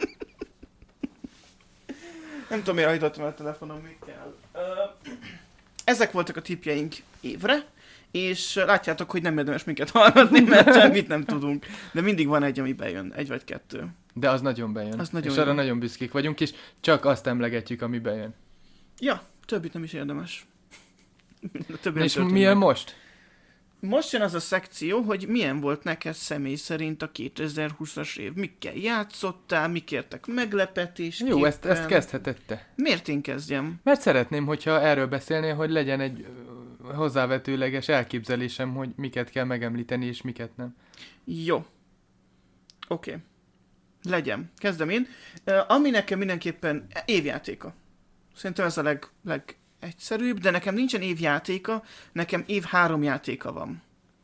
[SPEAKER 1] Nem tudom, miért hajtottam el a telefonom, mit kell. Uh, ezek voltak a tippjeink évre, és látjátok, hogy nem érdemes minket hallgatni, mert semmit nem tudunk. De mindig van egy, ami bejön, egy vagy kettő.
[SPEAKER 2] De az nagyon bejön.
[SPEAKER 1] Az nagyon
[SPEAKER 2] és arra
[SPEAKER 1] jó.
[SPEAKER 2] nagyon büszkék vagyunk, és csak azt emlegetjük, ami bejön.
[SPEAKER 1] Ja, többit nem is érdemes. Többi nem
[SPEAKER 2] És
[SPEAKER 1] történik
[SPEAKER 2] milyen
[SPEAKER 1] meg.
[SPEAKER 2] most?
[SPEAKER 1] Most jön az a szekció, hogy milyen volt neked személy szerint a kétezer-húszas év. Mikkel játszottál, mik értek meglepetésképpen.
[SPEAKER 2] Jó, ezt, ezt kezdheted te.
[SPEAKER 1] Miért én kezdjem?
[SPEAKER 2] Mert szeretném, hogyha erről beszélnél, hogy legyen egy ö, hozzávetőleges elképzelésem, hogy miket kell megemlíteni, és miket nem.
[SPEAKER 1] Jó. Oké. Okay. Legyen. Kezdem én. Uh, ami nekem mindenképpen évjátéka. Szerintem ez a leg, legegyszerűbb, de nekem nincsen évjátéka, nekem év három játéka van.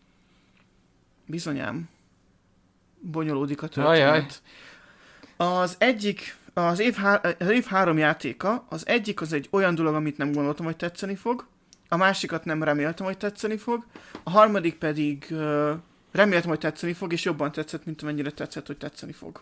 [SPEAKER 1] Bizonyám. Bonyolódik a történet.
[SPEAKER 2] Ajaj.
[SPEAKER 1] Az egyik, az év, há- az év három játéka, az egyik az egy olyan dolog, amit nem gondoltam, hogy tetszeni fog, a másikat nem reméltem, hogy tetszeni fog, a harmadik pedig uh, reméltem, hogy tetszeni fog, és jobban tetszett, mint amennyire tetszett, hogy tetszeni fog.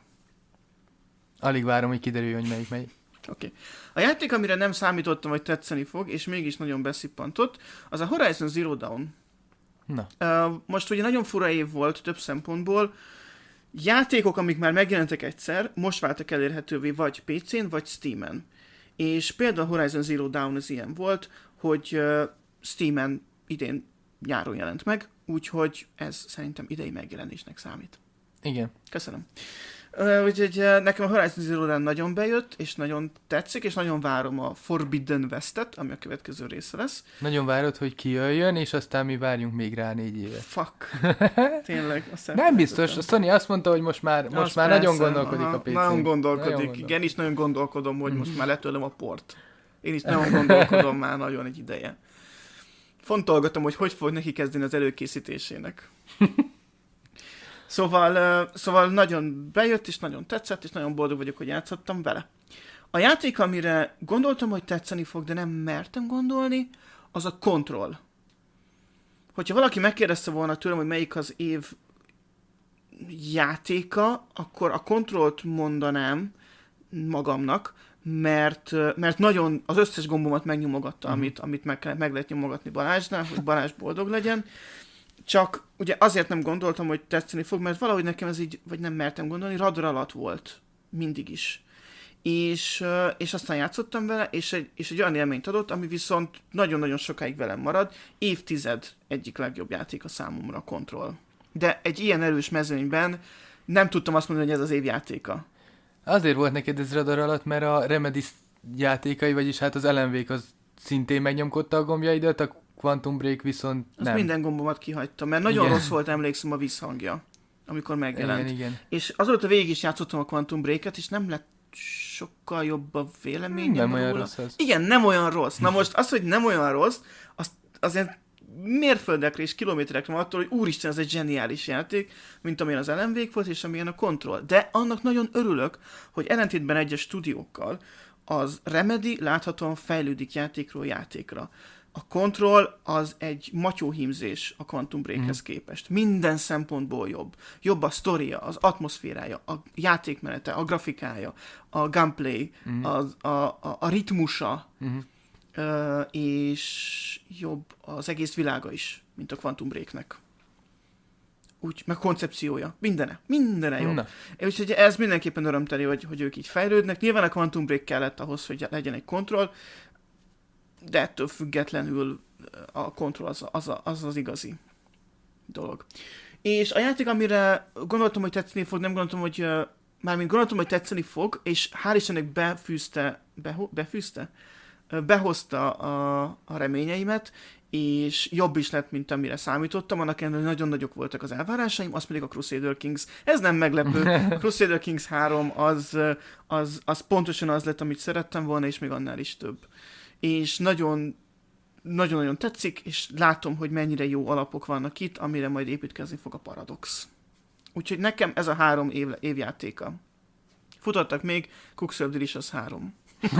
[SPEAKER 2] Alig várom, hogy kiderüljön, hogy melyik melyik.
[SPEAKER 1] Oké. Okay. A játék, amire nem számítottam, hogy tetszeni fog, és mégis nagyon beszippantott, az a Horizon Zero Dawn.
[SPEAKER 2] Na.
[SPEAKER 1] Uh, most ugye nagyon fura év volt több szempontból. Játékok, amik már megjelentek egyszer, most váltak elérhetővé vagy pé cén, vagy Steamen. És például Horizon Zero Dawn az ilyen volt, hogy uh, Steamen idén nyáron jelent meg, úgyhogy ez szerintem idei megjelenésnek számít.
[SPEAKER 2] Igen.
[SPEAKER 1] Köszönöm. Uh, úgyhogy uh, nekem a Horizon Zero Dawn nagyon bejött, és nagyon tetszik, és nagyon várom a Forbidden Westet, ami a következő része lesz.
[SPEAKER 2] Nagyon várod, hogy kijöjjön, és aztán mi várjunk még rá négy évet.
[SPEAKER 1] Fuck. Tényleg. Azt
[SPEAKER 2] Nem biztos, a Sony azt mondta, hogy most már, most
[SPEAKER 1] Azt
[SPEAKER 2] már
[SPEAKER 1] persze,
[SPEAKER 2] nagyon gondolkodik
[SPEAKER 1] aha,
[SPEAKER 2] a pé cén.
[SPEAKER 1] Nagyon gondolkodik.
[SPEAKER 2] Nagyon
[SPEAKER 1] Igen,
[SPEAKER 2] gondol.
[SPEAKER 1] én is nagyon gondolkodom, hogy most már letőlem a port. Én is nagyon gondolkodom már nagyon egy ideje. Fontolgatom, hogy hogy fog neki kezdeni az előkészítésének. Szóval, uh, szóval nagyon bejött, és nagyon tetszett, és nagyon boldog vagyok, hogy játszottam vele. A játék, amire gondoltam, hogy tetszeni fog, de nem mertem gondolni, az a Control. Hogyha valaki megkérdezte volna tőlem, hogy melyik az év játéka, akkor a Controlt mondanám magamnak, mert, mert nagyon az összes gombomat megnyomogatta, uh-huh. amit, amit meg, meg lehet nyomogatni Balázsnál, hogy Balázs boldog legyen. Csak ugye azért nem gondoltam, hogy tetszeni fog, mert valahogy nekem ez így, vagy nem mertem gondolni, radar alatt volt. Mindig is. És, és aztán játszottam vele, és egy, és egy olyan élményt adott, ami viszont nagyon-nagyon sokáig velem marad. Évtized egyik legjobb játék a számomra a Control. De egy ilyen erős mezőnyben nem tudtam azt mondani, hogy ez az év játéka.
[SPEAKER 2] Azért volt neked ez radar alatt, mert a Remedy játékai, vagyis hát az Alan Wake az szintén megnyomkodta a gombjaidat, a Quantum Break viszont
[SPEAKER 1] Az
[SPEAKER 2] nem.
[SPEAKER 1] minden gombomat kihagytam, mert nagyon
[SPEAKER 2] Igen.
[SPEAKER 1] rossz volt, emlékszem, a visszhangja, amikor megjelent.
[SPEAKER 2] Igen, igen.
[SPEAKER 1] És azóta végig is játszottam a Quantum Break-et, és nem lett sokkal jobb a véleményem
[SPEAKER 2] Nem
[SPEAKER 1] róla.
[SPEAKER 2] olyan rossz az.
[SPEAKER 1] Igen, nem olyan rossz. Na most az, hogy nem olyan rossz, az, azért mérföldekre és kilométerekre van attól, hogy úristen, ez egy zseniális játék, mint amilyen az Alan Wake volt, és amilyen a Control. De annak nagyon örülök, hogy ellentétben egyes stúdiókkal az Remedy láthatóan fejlődik játékról játékra. A Control az egy matyóhímzés a Quantum Breakhez mm. képest. Minden szempontból jobb. Jobb a sztoria, az atmoszférája, a játékmenete, a grafikája, a gameplay, mm. az, a, a, a ritmusa, mm. uh, és jobb az egész világa is, mint a Quantum Breaknek. Úgy, meg koncepciója. Mindene. Mindene jobb. Na. Úgyhogy ez mindenképpen örömteli, hogy, hogy ők így fejlődnek. Nyilván a Quantum Break kellett ahhoz, hogy legyen egy Control, de ettől függetlenül a Control az az, az, az igazi dolog. És a játék, amire gondoltam, hogy tetszeni fog, nem gondoltam, hogy mármint gondoltam, hogy tetszeni fog, és hál' Istennek befűzte, beho, befűzte? behozta a, a reményeimet, és jobb is lett, mint amire számítottam, annak ellenére nagyon nagyok voltak az elvárásaim, az pedig a Crusader Kings. Ez nem meglepő. A Crusader Kings három az, az, az pontosan az lett, amit szerettem volna, és még annál is több. És nagyon nagyon-nagyon tetszik, és látom, hogy mennyire jó alapok vannak itt, amire majd építkezni fog a Paradox. Úgyhogy nekem ez a három év, évjátéka. Futottak még Cookserve Delicious három.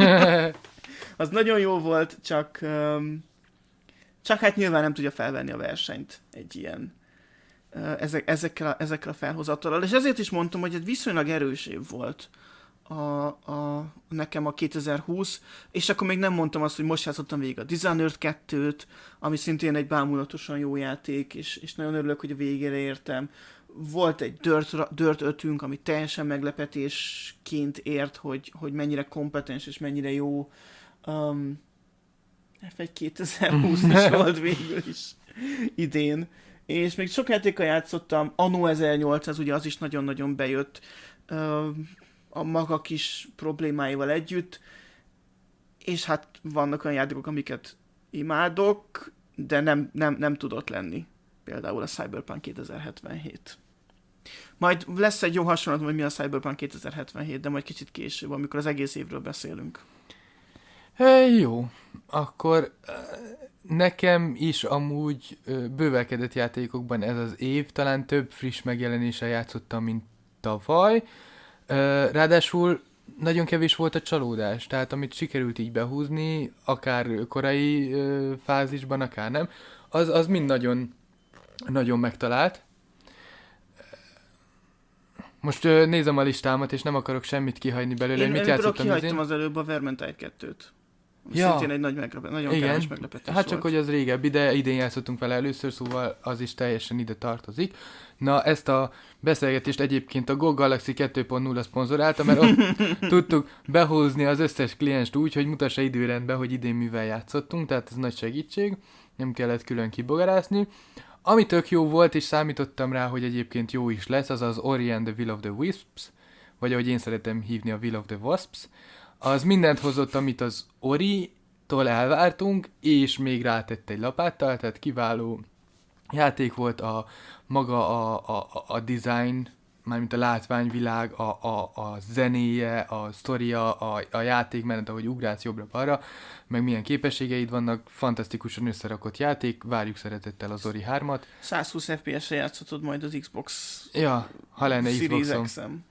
[SPEAKER 1] Az nagyon jó volt, csak, um, csak hát nyilván nem tudja felvenni a versenyt egy ilyen uh, ezek, ezekkel, a, ezekkel a felhozattalal. És ezért is mondtam, hogy egy viszonylag erős év volt a, a, nekem a kétezer-húsz, és akkor még nem mondtam azt, hogy most játszottam végig a Dishonored kettőt, ami szintén egy bámulatosan jó játék, és, és nagyon örülök, hogy a végére értem. Volt egy Dirt, Dirt ötünk, ami teljesen meglepetésként ért, hogy, hogy mennyire kompetens és mennyire jó. Um, ef egy kétezer-húsz is volt végül is idén. És még sok játékkal játszottam, Anno ezernyolcszáz, ugye az is nagyon-nagyon bejött um, a maga kis problémáival együtt, és hát vannak olyan játékok, amiket imádok, de nem, nem, nem tudott lenni. Például a Cyberpunk kétezer-hetvenhét. Majd lesz egy jó hasonlat, hogy mi a Cyberpunk kétezer-hetvenhét, de majd kicsit később, amikor az egész évről beszélünk.
[SPEAKER 2] Hé, jó. Akkor nekem is amúgy bővelkedett játékokban ez az év, talán több friss megjelenéssel játszottam, mint tavaly. Ráadásul nagyon kevés volt a csalódás, tehát amit sikerült így behúzni, akár korai fázisban, akár nem, az, az mind nagyon nagyon megtalált. Most uh, nézem a listámat, és nem akarok semmit kihagyni belőle.
[SPEAKER 1] Én,
[SPEAKER 2] mit
[SPEAKER 1] én
[SPEAKER 2] játszottam
[SPEAKER 1] kihagytam az előbb a Vermintide kettőt.
[SPEAKER 2] Ja.
[SPEAKER 1] Szintén egy nagy meglepet, nagyon
[SPEAKER 2] Igen.
[SPEAKER 1] kellemes meglepetés
[SPEAKER 2] Hát
[SPEAKER 1] volt.
[SPEAKER 2] csak, hogy az régebbi, de idén játszottunk vele először, szóval az is teljesen ide tartozik. Na, ezt a beszélgetést egyébként a Go Galaxy kettő pont nulla szponzorálta, mert ott tudtuk behozni az összes klienst úgy, hogy mutassa időrendben, hogy idén mivel játszottunk, tehát ez nagy segítség, nem kellett külön kibogarászni. Ami tök jó volt, és számítottam rá, hogy egyébként jó is lesz, az az Ori and the Will of the Wisps, vagy ahogy én szeretem hívni, a Will of the Wasps. Az mindent hozott, amit az Ori-tól elvártunk, és még rátett egy lapáttal, tehát kiváló játék volt a maga a, a, a design, mármint a látványvilág, a, a, a zenéje, a sztoria, a, a játékmenet, ahogy ugrálsz jobbra-balra, meg milyen képességeid vannak, fantasztikusan összerakott játék, várjuk szeretettel az Ori hármat.
[SPEAKER 1] száz húsz ef pé es-re játszhatod majd az Xbox
[SPEAKER 2] Ja, ha lenne
[SPEAKER 1] Series
[SPEAKER 2] Xboxom.
[SPEAKER 1] X-em.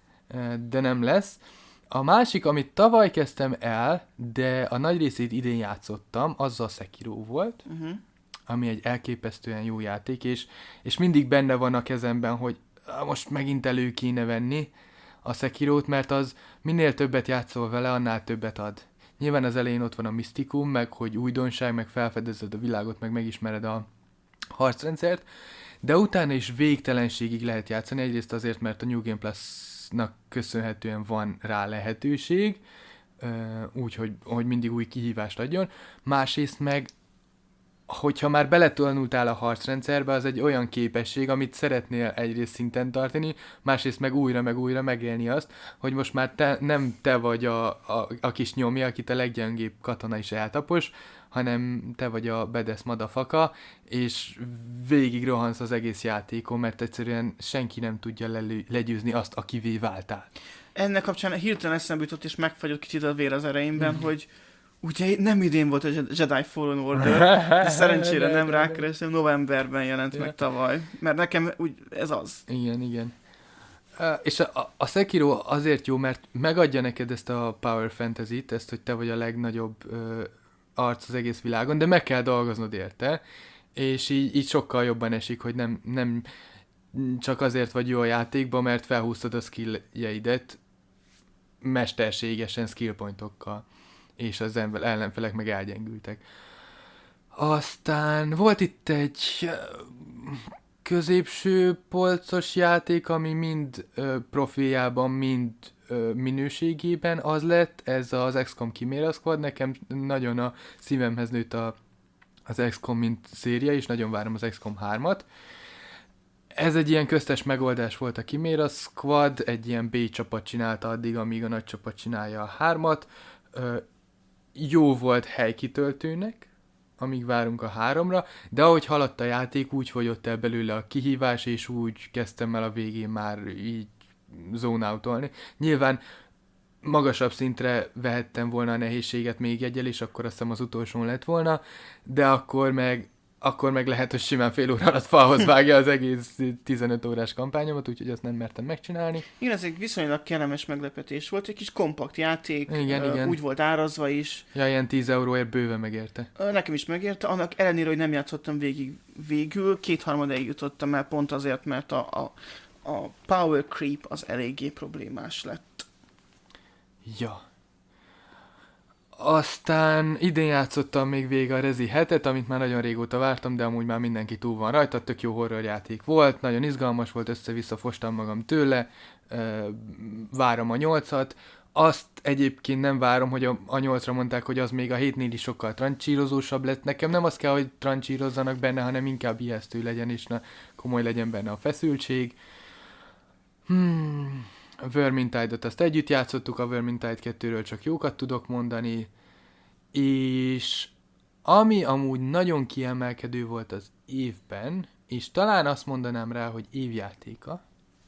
[SPEAKER 2] De nem lesz. A másik, amit tavaly kezdtem el, de a nagy részét idén játszottam, az a Sekiro volt, uh-huh. ami egy elképesztően jó játék, és, és mindig benne van a kezemben, hogy most megint elő kéne venni a Sekirót, mert az minél többet játszol vele, annál többet ad. Nyilván az elején ott van a misztikum, meg hogy újdonság, meg felfedezed a világot, meg megismered a harcrendszert, de utána is végtelenségig lehet játszani, egyrészt azért, mert a New Game Plus-nak köszönhetően van rá lehetőség, úgyhogy hogy mindig új kihívást adjon, másrészt meg hogyha már beletanultál a harcrendszerbe, az egy olyan képesség, amit szeretnél egyrészt szinten tartani, másrészt meg újra, meg újra megélni azt, hogy most már te, nem te vagy a, a, a kis nyomi, akit a leggyengébb katona is eltapos, hanem te vagy a badass madafaka, és végig rohansz az egész játékon, mert egyszerűen senki nem tudja lelő, legyőzni azt, akivé váltál.
[SPEAKER 1] ennek kapcsán hirtelen eszembe jutott, és megfagyott kicsit a vér az ereimben,
[SPEAKER 2] Mhm.
[SPEAKER 1] hogy ugye nem idén volt a Jedi Fallen Order, de szerencsére nem rákerestem, novemberben jelent
[SPEAKER 2] Ja.
[SPEAKER 1] meg tavaly, mert nekem úgy ez az.
[SPEAKER 2] Igen, igen. Uh, és a, a, a Sekiro azért jó, mert megadja neked ezt a power fantasy-t, ezt, hogy te vagy a legnagyobb uh, arc az egész világon, de meg kell dolgoznod érte, és így, így sokkal jobban esik, hogy nem, nem csak azért vagy jó a játékban, mert felhúztad a skilljeidet mesterségesen skillpointokkal, és az ellenfelek meg elgyengültek. Aztán volt itt egy középső polcos játék, ami mind ö, profiljában, mind ö, minőségében az lett, ez az iksz kom Chimera Squad, nekem nagyon a szívemhez nőtt a, az iksz kom mint széria, és nagyon várom az iksz kom hármat. Ez egy ilyen köztes megoldás volt a Chimera Squad, egy ilyen B csapat csinálta addig, amíg a nagy csapat csinálja a hármat. Ö, jó volt helykitöltőnek, amíg várunk a háromra, de ahogy haladt a játék, úgy fogyott el belőle a kihívás, és úgy kezdtem el a végén már így zone out-olni. Nyilván magasabb szintre vehettem volna a nehézséget még egyel, és akkor azt hiszem az utolsón lett volna, de akkor meg, akkor meg lehet, hogy simán fél óra alatt falhoz vágja az egész tizenöt órás kampányomat, úgyhogy azt nem mertem megcsinálni.
[SPEAKER 1] Igen, ez egy viszonylag kellemes meglepetés volt, egy kis kompakt játék,
[SPEAKER 2] Igen,
[SPEAKER 1] ö,
[SPEAKER 2] igen.
[SPEAKER 1] úgy volt árazva is.
[SPEAKER 2] Ja, ilyen tíz euróért bőven megérte.
[SPEAKER 1] Ö, Nekem is megérte, annak ellenére, hogy nem játszottam végig végül, kétharmadáig jutottam el pont azért, mert a, a, a power creep az eléggé problémás lett.
[SPEAKER 2] Ja. Aztán idén játszottam még végig a Rezi hetet, amit már nagyon régóta vártam, de amúgy már mindenki túl van rajta, tök jó horror játék volt, nagyon izgalmas volt, össze-vissza fostam magam tőle, várom a nyolcat. Azt egyébként nem várom, hogy a, a nyolcra mondták, hogy az még a hétnél is sokkal trancsírozósabb lett. Nekem nem az kell, hogy trancsírozzanak benne, hanem inkább ijesztő legyen, és na, komoly legyen benne a feszültség. Hmm... A Vermintide-ot azt együtt játszottuk, a Vermintide kettőről csak jókat tudok mondani, és ami amúgy nagyon kiemelkedő volt az évben, és talán azt mondanám rá, hogy évjátéka,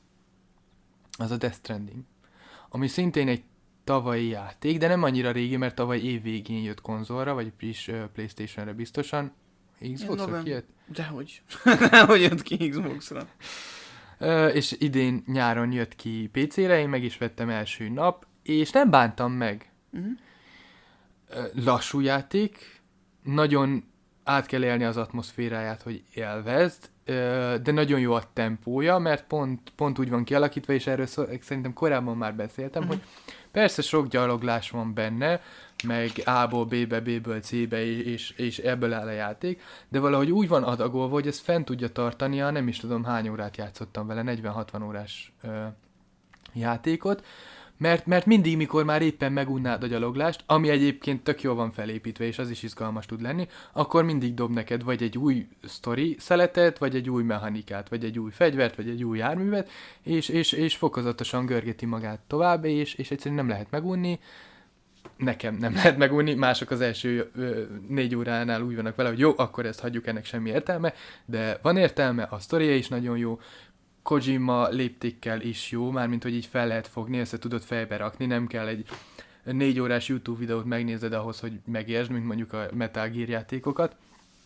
[SPEAKER 2] az a Death Stranding, ami szintén egy tavalyi játék, de nem annyira régi, mert tavaly év végén jött konzolra, vagy is uh, PlayStation-re biztosan. Xbox-ra kijött?
[SPEAKER 1] Dehogy. Dehogy jött ki Xbox-ra.
[SPEAKER 2] Uh, és idén nyáron jött ki pé cére, én meg is vettem első nap, és nem bántam meg.
[SPEAKER 1] Uh-huh.
[SPEAKER 2] Uh, lassú játék, nagyon át kell élni az atmoszféráját, hogy élvezd, uh, de nagyon jó a tempója, mert pont, pont úgy van kialakítva, és erről szó, szerintem korábban már beszéltem, uh-huh. hogy persze sok gyaloglás van benne, meg A-ból B-be, B-ből C-be, és, és ebből áll a játék, de valahogy úgy van adagolva, hogy ez fent tudja tartania, nem is tudom hány órát játszottam vele, negyven-hatvan órás ö, játékot, mert, mert mindig, mikor már éppen megunnád a gyaloglást, ami egyébként tök jól van felépítve, és az is izgalmas tud lenni, akkor mindig dob neked vagy egy új sztori szeletet, vagy egy új mechanikát, vagy egy új fegyvert, vagy egy új járművet, és, és, és fokozatosan görgeti magát tovább, és, és egyszerűen nem lehet megunni. Nekem nem lehet megunni, mások az első ö, négy óránál úgy vannak vele, hogy jó, akkor ezt hagyjuk, ennek semmi értelme, de van értelme, a sztoria is nagyon jó, Kojima léptékkel is jó, mármint hogy így fel lehet fogni, össze tudod fejbe rakni, nem kell egy négy órás YouTube videót megnézed ahhoz, hogy megértsd, mint mondjuk a Metal Gear játékokat.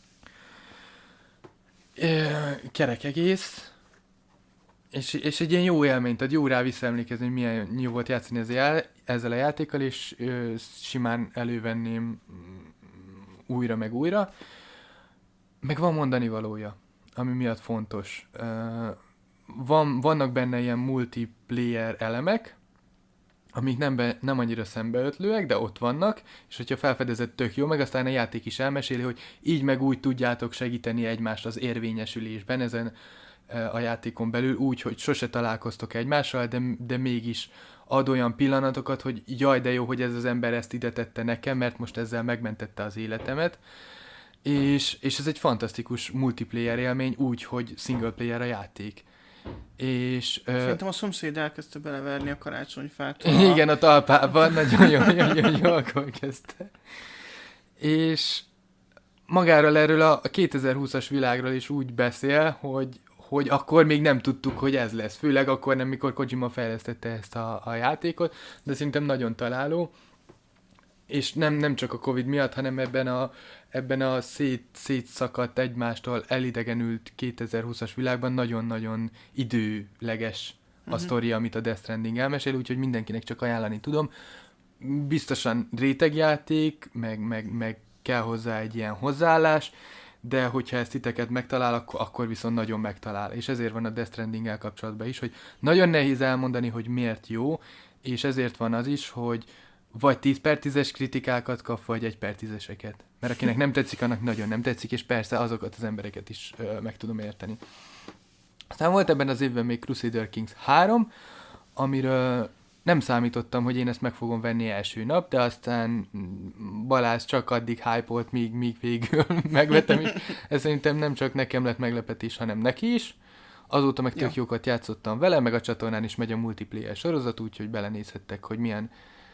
[SPEAKER 2] Kerek egész, és, és egy ilyen jó élményt, tehát jó rá visszaemlékezni, hogy milyen jó volt játszani ezzel, ezzel a játékkal, és ö, simán elővenném újra meg újra. Meg van mondani valója, ami miatt fontos. Ö, van, vannak benne ilyen multiplayer elemek, amik nem, be, nem annyira szembeötlőek, de ott vannak, és hogyha felfedezed, tök jó, meg aztán a játék is elmeséli, hogy így meg úgy tudjátok segíteni egymást az érvényesülésben ezen a játékon belül, úgy, hogy sose találkoztok egymással, de, de mégis ad olyan pillanatokat, hogy jaj, de jó, hogy ez az ember ezt ide tette nekem, mert most ezzel megmentette az életemet. És, és ez egy fantasztikus multiplayer élmény, úgy, hogy single player a játék. És,
[SPEAKER 1] Szerintem a szomszéd elkezdte beleverni a karácsonyfát.
[SPEAKER 2] Igen, a talpában, nagyon jó, nagyon jó, akkor kezdte. És magáról erről a kétezer-húszas világról is úgy beszél, hogy, hogy akkor még nem tudtuk, hogy ez lesz. Főleg akkor nem, mikor Kojima fejlesztette ezt a, a játékot, de szerintem nagyon találó. És nem, nem csak a Covid miatt, hanem ebben a, ebben a szét, szétszakadt egymástól elidegenült kétezer-húszas világban nagyon-nagyon időleges a uh-huh. sztori, amit a Death Stranding elmesél, úgyhogy mindenkinek csak ajánlani tudom. Biztosan rétegjáték, meg, meg, meg kell hozzá egy ilyen hozzáállás, de hogyha ezt titeket megtalál, akkor, akkor viszont nagyon megtalál. És ezért van a Death Stranding-el kapcsolatban is, hogy nagyon nehéz elmondani, hogy miért jó, és ezért van az is, hogy vagy tíz per tízes kritikákat kap, vagy egy per tízeseket. Mert akinek nem tetszik, annak nagyon nem tetszik, és persze azokat az embereket is ö, meg tudom érteni. Aztán volt ebben az évben még Crusader Kings három, amiről nem számítottam, hogy én ezt meg fogom venni első nap, de aztán Balázs csak addig hype-olt, míg, míg végül megvettem is. Ez szerintem nem csak nekem lett meglepetés, hanem neki is. Azóta meg tök ja. jókat játszottam vele, meg a csatornán is megy a multiplayer sorozat, úgyhogy belenézhettek, hogy milyen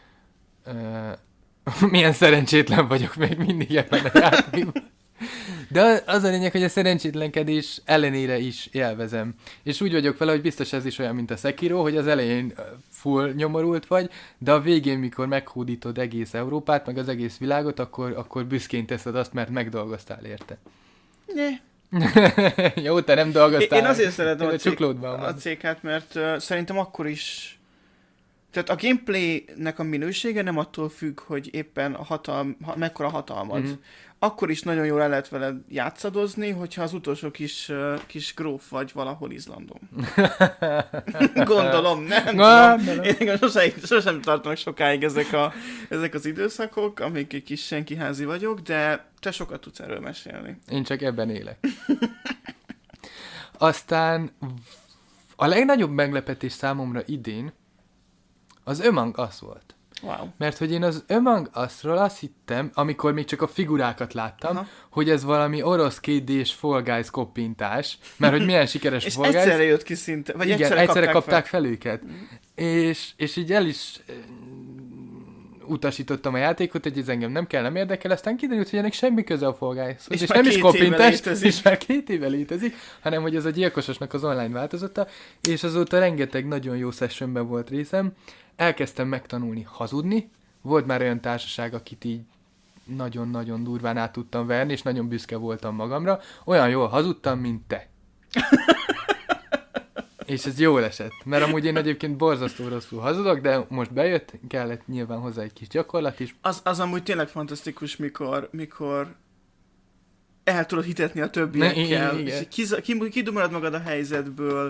[SPEAKER 2] uh, milyen szerencsétlen vagyok még mindig ebben a játékban. De az a lényeg, hogy a szerencsétlenkedés ellenére is élvezem. És úgy vagyok vele, hogy biztos ez is olyan, mint a Sekiro, hogy az elején full nyomorult vagy, de a végén, mikor meghódítod egész Európát, meg az egész világot, akkor, akkor büszkén teszed azt, mert megdolgoztál érte.
[SPEAKER 1] Ne.
[SPEAKER 2] Jó, te nem dolgoztál.
[SPEAKER 1] Én azért szeretem a,
[SPEAKER 2] a,
[SPEAKER 1] cég, a cékát, mert uh, szerintem akkor is... Tehát a gameplaynek a minősége nem attól függ, hogy éppen a hatalm, ha, mekkora hatalmad. Mm-hmm. Akkor is nagyon jól el lehet veled játszadozni, hogyha az utolsó kis, uh, kis gróf vagy valahol Izlandon. Gondolom, nem tudom. Én sosem, sosem tartanak sokáig ezek, a, ezek az időszakok, amíg egy kis senkiházi vagyok, de te sokat tudsz erről mesélni.
[SPEAKER 2] Én csak ebben élek. Aztán a legnagyobb meglepetés számomra idén az Among Us volt.
[SPEAKER 1] Wow.
[SPEAKER 2] Mert hogy én az Among Us-ról azt hittem, amikor még csak a figurákat láttam, aha. hogy ez valami orosz két dés Fall Guys koppintás, mert hogy milyen sikeres
[SPEAKER 1] és
[SPEAKER 2] Fall Guys.
[SPEAKER 1] És egyszerre jött ki szinte, vagy
[SPEAKER 2] igen,
[SPEAKER 1] egyszerre,
[SPEAKER 2] egyszerre
[SPEAKER 1] kapták,
[SPEAKER 2] kapták
[SPEAKER 1] fel,
[SPEAKER 2] fel őket. Mm. És, és így el is utasítottam a játékot, hogy ez engem nem kell, nem érdekel, aztán kiderült, hogy ennek semmi köze a Fall Guys-hoz, és, és nem is koppintás, és már két éve létezik, hanem hogy ez a gyilkososnak az online változata, és azóta rengeteg nagyon jó sessionben volt részem. Elkezdtem megtanulni hazudni, volt már olyan társaság, akit így nagyon-nagyon durván át tudtam verni, és nagyon büszke voltam magamra. Olyan jól hazudtam, mint te. És ez jól esett, mert amúgy én egyébként borzasztó rosszul hazudok, de most bejött, kellett nyilván hozzá egy kis gyakorlat is.
[SPEAKER 1] Az, az amúgy tényleg fantasztikus, mikor, mikor el tudod hitetni a többiekkel, ne, és kidumarad magad a helyzetből.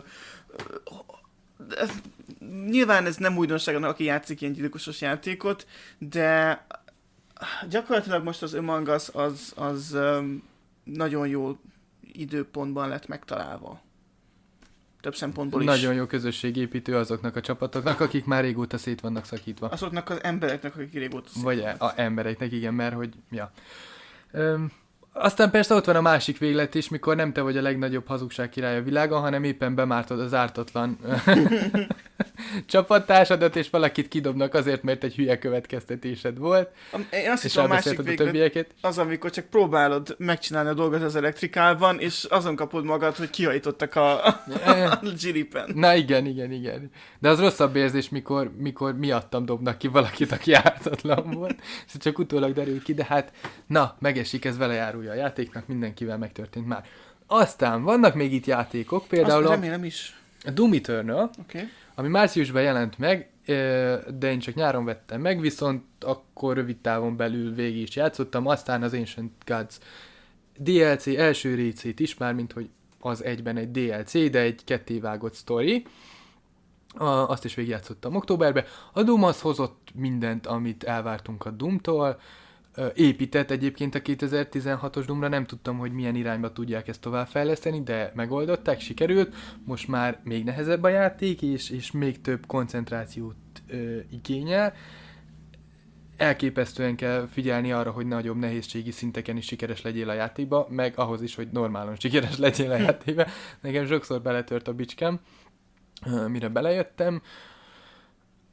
[SPEAKER 1] Nyilván ez nem újdonság annak, aki játszik ilyen gyilkosos játékot, de gyakorlatilag most az Among Us az, az um, nagyon jó időpontban lett megtalálva. Több szempontból is.
[SPEAKER 2] Nagyon jó közösségépítő azoknak a csapatoknak, akik már régóta szét vannak szakítva.
[SPEAKER 1] Azoknak az embereknek, akik régóta szét
[SPEAKER 2] Vagy a, a embereknek, igen, mert hogy, ja. Öm, aztán persze ott van a másik véglet is, mikor nem te vagy a legnagyobb hazugság király a világon, hanem éppen bemártod az ártatlan csapattársadat, és valakit kidobnak azért, mert egy hülye következtetésed volt.
[SPEAKER 1] Én azt hiszem, a másik véglet az, amikor csak próbálod megcsinálni a dolgot az elektrikálban, és azon kapod magad, hogy kihajtottak a, a zsiripen.
[SPEAKER 2] Na igen, igen, igen. De az rosszabb érzés, mikor, mikor miattam dobnak ki valakit, aki ártatlan volt, és csak utólag derül ki, de hát na, megesik, ez vele járulja a játéknak, mindenkivel megtörtént már. Aztán vannak még itt játékok, például
[SPEAKER 1] azt remélem is.
[SPEAKER 2] A Doom Eternal,
[SPEAKER 1] okay.
[SPEAKER 2] ami márciusban jelent meg, de én csak nyáron vettem meg, viszont akkor rövid távon belül végig is játszottam, aztán az Ancient Gods dé el cé első részét is, már mint hogy az egyben egy dé el cé, de egy kettévágott sztori. Azt is végigjátszottam októberben. A Doom az hozott mindent, amit elvártunk a Doomtól. Épített egyébként a kétezer-tizenhatos Doomra, nem tudtam, hogy milyen irányba tudják ezt továbbfejleszteni, de megoldották, sikerült. Most már még nehezebb a játék, és, és még több koncentrációt ö, igényel. Elképesztően kell figyelni arra, hogy nagyobb nehézségi szinteken is sikeres legyél a játékba, meg ahhoz is, hogy normálon sikeres legyél a játékba. Nekem sokszor beletört a bicskám, mire belejöttem.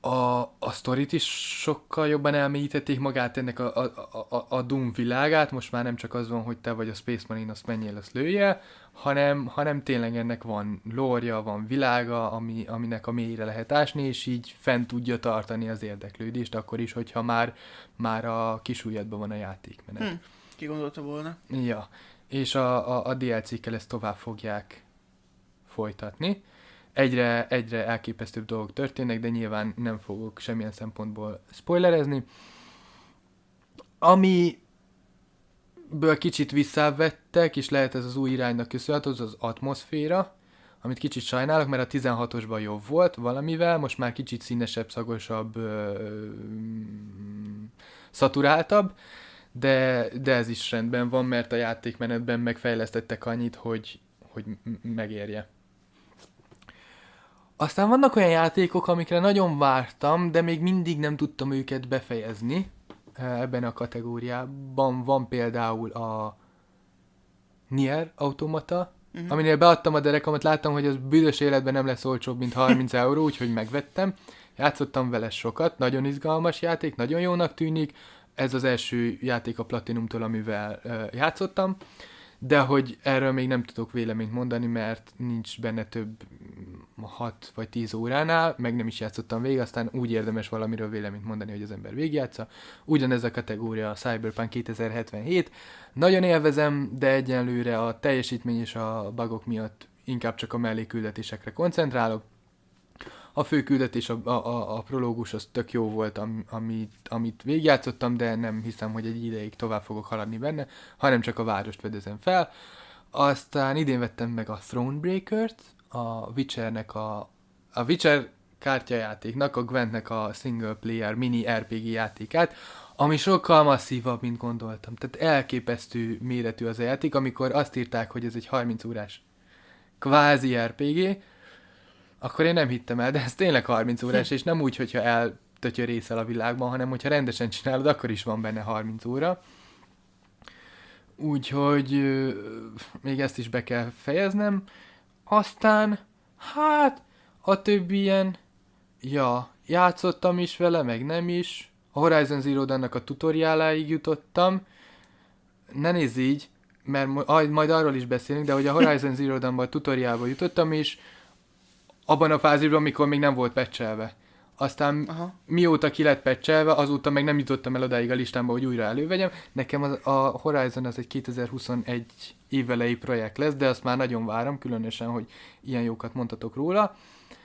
[SPEAKER 2] A, a sztorit is sokkal jobban elmélyítették magát ennek a, a, a, a Doom világát, most már nem csak az van, hogy te vagy a Space Marine, azt menjél, azt lője, hanem, hanem tényleg ennek van lore-ja, van világa, ami, aminek a mélyre lehet ásni, és így fent tudja tartani az érdeklődést, akkor is, hogyha már, már a kisujjadban van a játékmenet.
[SPEAKER 1] Hm, ki gondolta volna?
[SPEAKER 2] Ja, és a, a, a dé el cé-kkel ezt tovább fogják folytatni. Egyre, egyre elképesztőbb dolgok történnek, de nyilván nem fogok semmilyen szempontból spoilerezni. Amiből kicsit visszavettek, és lehet ez az új iránynak köszönhető, az az atmoszféra, amit kicsit sajnálok, mert a tizenhatosban jobb volt valamivel, most már kicsit színesebb, szagosabb, ö, szaturáltabb, de, de ez is rendben van, mert a játékmenetben megfejlesztettek annyit, hogy, hogy megérje. Aztán vannak olyan játékok, amikre nagyon vártam, de még mindig nem tudtam őket befejezni ebben a kategóriában. Van például a Nier Automata, uh-huh. aminél beadtam a derekamat, láttam, hogy az büdös életben nem lesz olcsóbb, mint harminc euró, úgyhogy megvettem. Játszottam vele sokat, nagyon izgalmas játék, nagyon jónak tűnik. Ez az első játék a Platinumtól, amivel uh, játszottam. De hogy erről még nem tudok véleményt mondani, mert nincs benne több hat vagy tíz óránál, meg nem is játszottam végig, aztán úgy érdemes valamiről véleményt mondani, hogy az ember végigjátsza. Ugyanez a kategória a Cyberpunk kétezer-hetvenhét. Nagyon élvezem, de egyenlőre a teljesítmény és a bugok miatt inkább csak a melléküldetésekre koncentrálok. A fő küldetés, a, a, a prológus az tök jó volt, am, amit, amit végigjátszottam, de nem hiszem, hogy egy ideig tovább fogok haladni benne, hanem csak a várost fedezem fel. Aztán idén vettem meg a Thronebreaker-t, a Witchernek a, a Witcher kártyajátéknak, a Gwentnek a single player mini er pé gé játékát, ami sokkal masszívabb, mint gondoltam. Tehát elképesztő méretű az a játék, amikor azt írták, hogy ez egy harminc órás kvázi er pé gé, akkor én nem hittem el, de ez tényleg harminc órás, és nem úgy, hogyha eltötyörészel a világban, hanem hogyha rendesen csinálod, akkor is van benne harminc óra. Úgyhogy euh, még ezt is be kell fejeznem. Aztán, hát, a többi ilyen, ja, játszottam is vele, meg nem is. A Horizon Zero Dawn-nak a tutoriáláig jutottam. Ne nézz így, mert majd arról is beszélünk, de hogy a Horizon Zero Dawn-ban a tutoriálba jutottam, és abban a fázisban, amikor még nem volt patchelve. Aztán aha. mióta ki lett patchelve, azóta meg nem jutottam el odáig a listámba, hogy újra elővegyem. Nekem az, a Horizon az egy kétezer-huszonegy évelei projekt lesz, de azt már nagyon várom, különösen, hogy ilyen jókat mondhatok róla.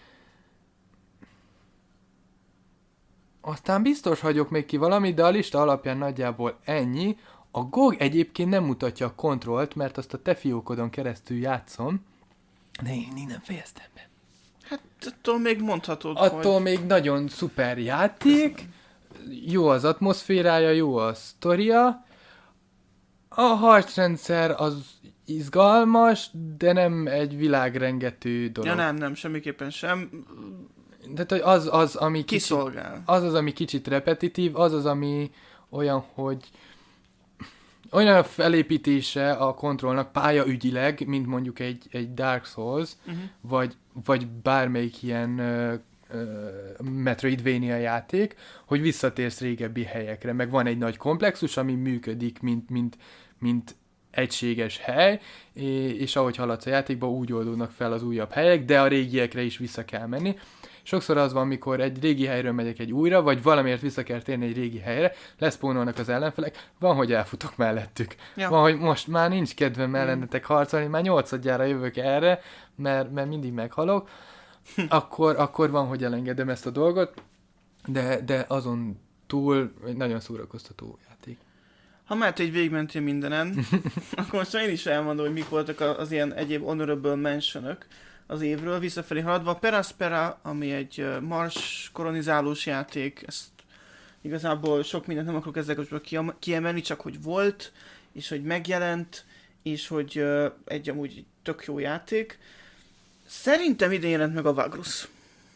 [SPEAKER 2] Aztán biztos hagyok még ki valamit, de a lista alapján nagyjából ennyi. A gé o gé egyébként nem mutatja a kontrollt, mert azt a te fiókodon keresztül játszom, de én még nem fejeztem be.
[SPEAKER 1] Hát attól még mondhatod,
[SPEAKER 2] Attól
[SPEAKER 1] hogy...
[SPEAKER 2] még nagyon szuper játék, köszönöm. Jó az atmoszférája, jó a sztoria, a harcrendszer az izgalmas, de nem egy világrengető dolog.
[SPEAKER 1] Ja nem, nem, semmiképpen sem.
[SPEAKER 2] Tehát az az, ami
[SPEAKER 1] kiszolgál.
[SPEAKER 2] Kicsit, az az, ami kicsit repetitív, az az, ami olyan, hogy olyan a felépítése a kontrollnak pályaügyileg, mint mondjuk egy, egy Dark Souls, uh-huh. vagy, vagy bármelyik ilyen uh, uh, Metroidvania játék, hogy visszatérsz régebbi helyekre, meg van egy nagy komplexus, ami működik, mint, mint, mint egységes hely, és ahogy haladsz a játékba, úgy oldódnak fel az újabb helyek, de a régiekre is vissza kell menni. Sokszor az van, mikor egy régi helyről megyek egy újra, vagy valamiért vissza kell térni egy régi helyre, leszpónolnak az ellenfelek, van, hogy elfutok mellettük. Ja. Van, hogy most már nincs kedvem ellenetek harcolni, már nyolcadjára jövök erre, mert, mert mindig meghalok, akkor, akkor van, hogy elengedem ezt a dolgot, de, de azon túl egy nagyon szórakoztató játék.
[SPEAKER 1] Ha már te így végigmentél mindenen, akkor most én is elmondom, hogy mik voltak az ilyen egyéb honorable mentionök az évről, visszafelé haladva. Peraspera, ami egy Mars kolonizálós játék, ezt igazából sok mindent nem akarok ezzel kapcsolatban kiemelni, csak hogy volt, és hogy megjelent, és hogy egy amúgy tök jó játék. Szerintem idén jelent meg a Vagrus.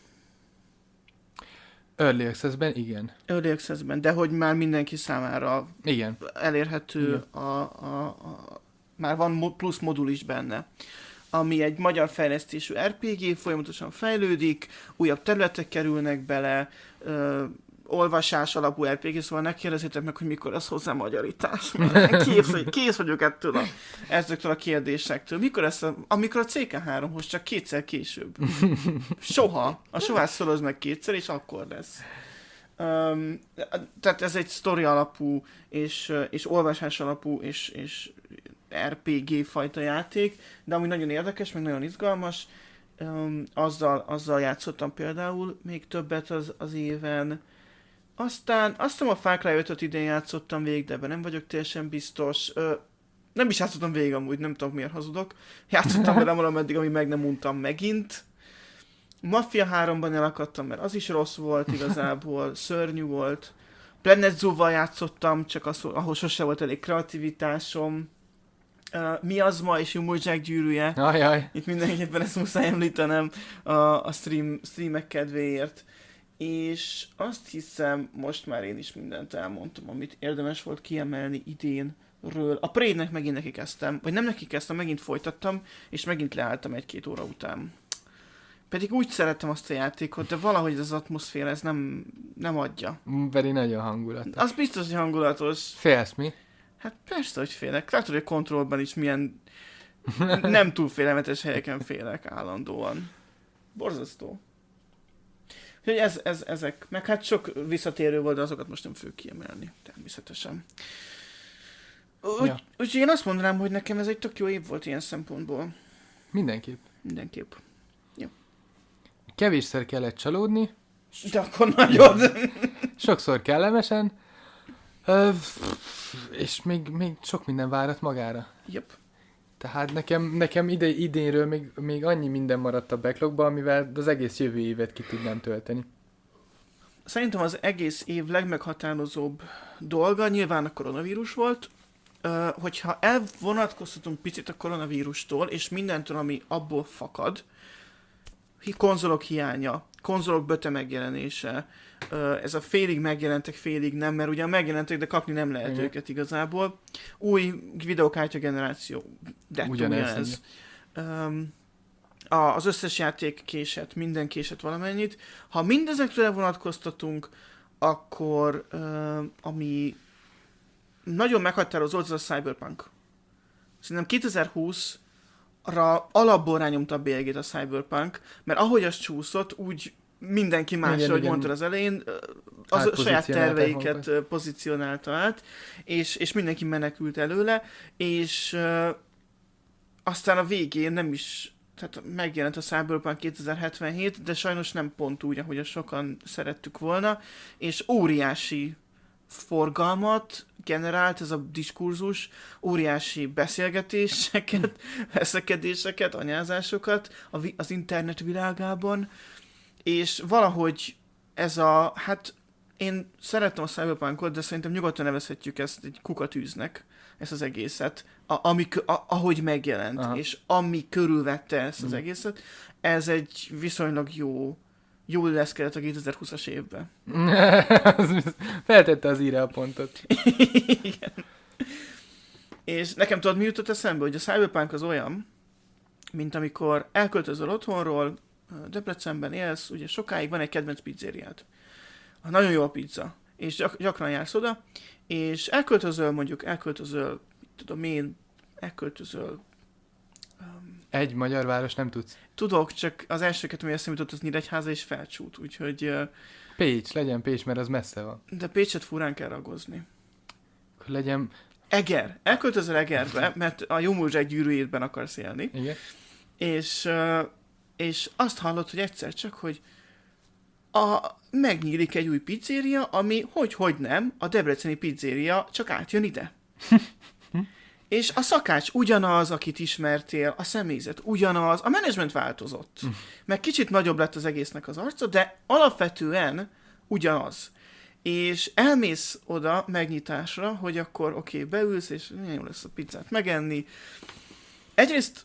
[SPEAKER 2] Early Access-ben igen.
[SPEAKER 1] Early Access-ben, de hogy már mindenki számára
[SPEAKER 2] igen.
[SPEAKER 1] elérhető,
[SPEAKER 2] igen.
[SPEAKER 1] A, a, a, már van plusz modul is benne. ami egy magyar fejlesztésű er pé gé, folyamatosan fejlődik, újabb területek kerülnek bele, ö, olvasás alapú er pé gé, szóval ne kérdezzétek meg, hogy mikor lesz hozzá magyarítás. Mert kész, kész vagyok ettől a, ezektől a kérdésektől. Mikor lesz a, amikor a cé ká háromhoz csak kétszer később. Soha. A sohát szoroz meg kétszer, és akkor lesz. Um, tehát ez egy sztori alapú, és, és olvasás alapú, és, és er pé gé fajta játék, de ami nagyon érdekes, meg nagyon izgalmas, um, azzal, azzal játszottam például még többet az, az éven. Aztán azt hiszem a Far Cry ötöt idén játszottam végig, de ebben nem vagyok teljesen biztos. Ö, nem is játszottam végig amúgy, nem tudom miért hazudok. Játszottam vele valameddig, ami meg nem untam megint. Mafia háromban elakadtam, mert az is rossz volt igazából, szörnyű volt. Planet Zoo-val játszottam, csak az, ahol sose volt elég kreativitásom. Uh, mi az ma, és Humorjack gyűrűje.
[SPEAKER 2] Ajaj.
[SPEAKER 1] Itt mindenképpen ezt muszáj említenem a, a stream, streamek kedvéért. És azt hiszem, most már én is mindent elmondtam, amit érdemes volt kiemelni idénről. A Prey-nek megint neki kezdtem, vagy nem neki kezdtem, megint folytattam, és megint leálltam egy-két óra után. Pedig úgy szerettem azt a játékot, de valahogy az atmoszféra ez nem, nem adja.
[SPEAKER 2] Pedig nagyon hangulatos.
[SPEAKER 1] Az biztos, hogy hangulatos.
[SPEAKER 2] Félsz mi?
[SPEAKER 1] Hát persze, hogy félek. Látod, hogy a kontrollban is milyen nem túl félelmetes helyeken félek állandóan. Borzasztó. Úgyhogy ez, ez, ezek. Meg hát sok visszatérő volt, de azokat most nem fogjuk kiemelni. Természetesen. Úgy, ja. Úgyhogy én azt mondanám, hogy nekem ez egy tök jó év volt ilyen szempontból.
[SPEAKER 2] Mindenképp.
[SPEAKER 1] Mindenképp. Jó.
[SPEAKER 2] Kevésszer kellett csalódni.
[SPEAKER 1] De akkor nagyon.
[SPEAKER 2] Sokszor kellemesen. Ö, és még, még sok minden várat magára.
[SPEAKER 1] Yep.
[SPEAKER 2] Tehát nekem, nekem ide, idénről még, még annyi minden maradt a backlogban, amivel az egész jövő évet ki tudnám tölteni.
[SPEAKER 1] Szerintem az egész év legmeghatározóbb dolga nyilván a koronavírus volt. Uh, hogyha elvonatkoztatunk picit a koronavírustól, és mindentől, ami abból fakad, konzolok hiánya, konzolok böte megjelenése, uh, ez a félig megjelentek, félig nem, mert ugyan megjelentek, de kapni nem lehet igen. őket igazából. Új videókártya generáció, de ugyanez. Um, a, az összes játék késett, minden késett valamennyit. Ha mindezektől elvonatkoztatunk, akkor uh, ami nagyon meghatározó, az a Cyberpunk. Szerintem kétezer-húszra alapból rányomta a bélyegét a Cyberpunk, mert ahogy az csúszott, úgy mindenki más, igen, ahogy igen. mondtad az elején, az a saját terveiket magukat. pozícionálta át, és, és mindenki menekült előle, és uh, aztán a végén nem is, tehát megjelent a Cyberpunk kétezer-hetvenhét, de sajnos nem pont úgy, ahogy sokan szerettük volna, és óriási forgalmat generált ez a diskurzus, óriási beszélgetéseket, veszekedéseket, anyázásokat az internet világában, és valahogy ez a, hát én szerettem a Cyberpunkot, de szerintem nyugodtan nevezhetjük ezt egy kukatűznek, ezt az egészet, a, ami, a, ahogy megjelent, aha. és ami körülvette ezt az mm. egészet, ez egy viszonylag jó jól illeszkedett a kétezer-húszas évben.
[SPEAKER 2] Feltette az íre a pontot.
[SPEAKER 1] Igen. És nekem tudod, mi jutott eszembe, hogy a Cyberpunk az olyan, mint amikor elköltözöl otthonról, Debrecenben élsz, ugye sokáig van egy kedvenc pizzériád. Nagyon jó a pizza, és gyak- gyakran jársz oda, és elköltözöl, mondjuk elköltözöl, tudom én, elköltözöl um,
[SPEAKER 2] egy magyar város nem tudsz.
[SPEAKER 1] Tudok, csak az elsőket, ami eszembe jutott, az Nyíregyháza és Felcsút, úgyhogy... Uh,
[SPEAKER 2] Pécs, legyen Pécs, mert az messze van.
[SPEAKER 1] De Pécset furán kell ragozni.
[SPEAKER 2] Akkor legyen...
[SPEAKER 1] Eger. Elköltözöl Egerbe, mert a Humorjack gyűrűjében akarsz élni.
[SPEAKER 2] Igen.
[SPEAKER 1] És, uh, és azt hallod, hogy egyszer csak, hogy a, megnyílik egy új pizzéria, ami, hogy-hogy nem, a debreceni pizzéria csak átjön ide. És a szakács ugyanaz, akit ismertél, a személyzet ugyanaz, a menedzsment változott. Meg kicsit nagyobb lett az egésznek az arca, de alapvetően ugyanaz. És elmész oda megnyitásra, hogy akkor oké, okay, beülsz, és milyen jó lesz a pizzát megenni. Egyrészt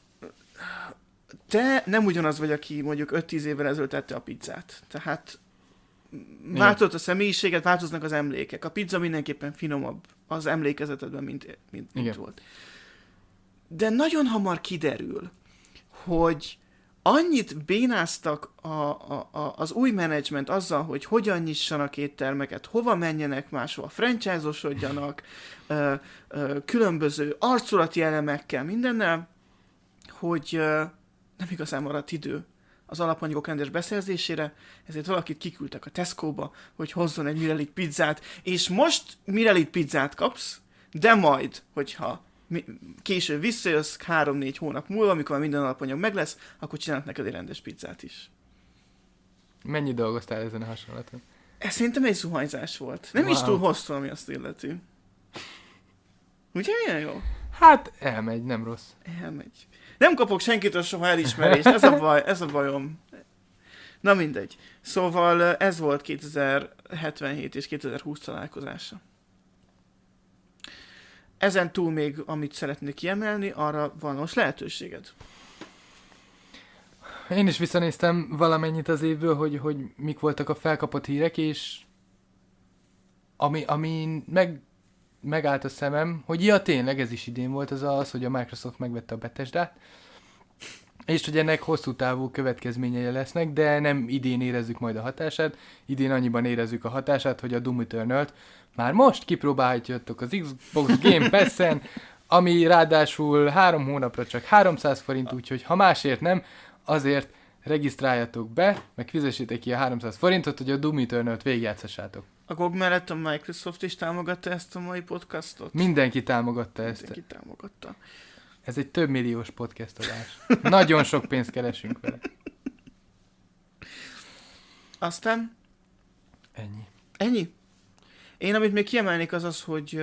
[SPEAKER 1] te nem ugyanaz vagy, aki mondjuk öt-tíz évvel ezelőtt tette a pizzát. Tehát változott a személyiséget, változnak az emlékek. A pizza mindenképpen finomabb az emlékezetedben, mint, mint, mint volt. De nagyon hamar kiderül, hogy annyit bénáztak a, a, a, az új menedzsment azzal, hogy hogyan nyissanak éttermeket, hova menjenek máshova, franchise-osodjanak, ö, ö, különböző arculati elemekkel, mindennel, hogy ö, nem igazán maradt idő az alapanyagok rendes beszerzésére, ezért valakit kiküldtek a Tesco-ba, hogy hozzon egy Mirelit pizzát, és most Mirelit pizzát kapsz, de majd, hogyha később visszajössz három-négy hónap múlva, amikor már minden alapanyag meg lesz, akkor csinálnak neked egy rendes pizzát is.
[SPEAKER 2] Mennyit dolgoztál ezen a hasonlaton?
[SPEAKER 1] Ez szerintem egy zuhanyzás volt. Nem wow. is túl hosszú, ami azt illeti. Ugye milyen jó?
[SPEAKER 2] Hát elmegy, nem rossz.
[SPEAKER 1] Elmegy. Nem kapok senkitől soha elismerést, ez a baj, ez a bajom. Na mindegy. Szóval ez volt kétezer-hetvenhét és kétezer-húsz találkozása. Ezen túl még, amit szeretnék kiemelni, arra van most lehetőséged.
[SPEAKER 2] Én is visszanéztem valamennyit az évből, hogy, hogy mik voltak a felkapott hírek, és ami, ami meg, megállt a szemem, hogy ja, tényleg ez is idén volt, az az, hogy a Microsoft megvette a Bethesdát, és hogy ennek hosszú távú következményei lesznek, de nem idén érezzük majd a hatását, idén annyiban érezzük a hatását, hogy a Doom Eternalt már most kipróbálhatjátok az Xbox Game Pass-en, ami ráadásul három hónapra csak háromszáz forint, úgyhogy ha másért nem, azért regisztráljatok be, meg fizessétek ki a háromszáz forintot, hogy a Doom Eternalt végigjátszassátok.
[SPEAKER 1] A gé o gé mellett a Microsoft is támogatta ezt a mai podcastot?
[SPEAKER 2] Mindenki támogatta ezt.
[SPEAKER 1] Mindenki támogatta.
[SPEAKER 2] Ez egy több milliós podcast adás. Nagyon sok pénzt keresünk vele.
[SPEAKER 1] Aztán?
[SPEAKER 2] Ennyi.
[SPEAKER 1] Ennyi? Én amit még kiemelnék az az, hogy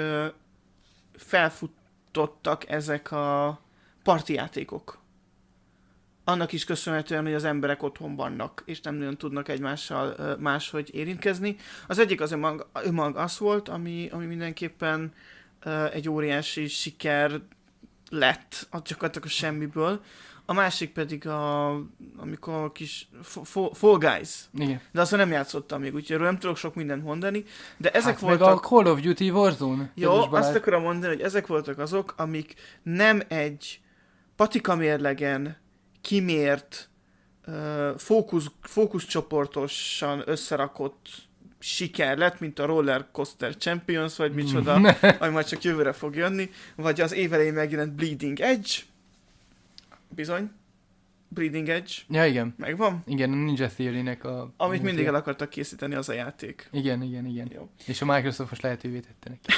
[SPEAKER 1] felfutottak ezek a partijátékok. Annak is köszönhetően, hogy az emberek otthon vannak, és nem nagyon tudnak egymással máshogy érintkezni. Az egyik az önmag, önmag az volt, ami, ami mindenképpen egy óriási siker lett, gyakorlatilag a semmiből. A másik pedig a, amikor a kis Fall Guys.
[SPEAKER 2] Igen.
[SPEAKER 1] De azt nem játszottam még, úgyhogy nem tudok sok mindent mondani. De ezek
[SPEAKER 2] hát
[SPEAKER 1] voltak...
[SPEAKER 2] meg a Call of Duty Warzone.
[SPEAKER 1] Jó, azt akarom mondani, hogy ezek voltak azok, amik nem egy patikamérlegen kimért, uh, fókusz, fókuszcsoportosan összerakott siker lett, mint a Roller Coaster Champions, vagy micsoda, ami majd csak jövőre fog jönni, vagy az év elején megjelent Bleeding Edge. Bizony. Bleeding Edge.
[SPEAKER 2] Ja, igen.
[SPEAKER 1] Megvan?
[SPEAKER 2] Igen, a Ninja Theory-nek a...
[SPEAKER 1] Amit mindig el akartak készíteni, az a játék.
[SPEAKER 2] Igen, igen, igen.
[SPEAKER 1] Jó.
[SPEAKER 2] És a Microsoft most lehetővé tette neki.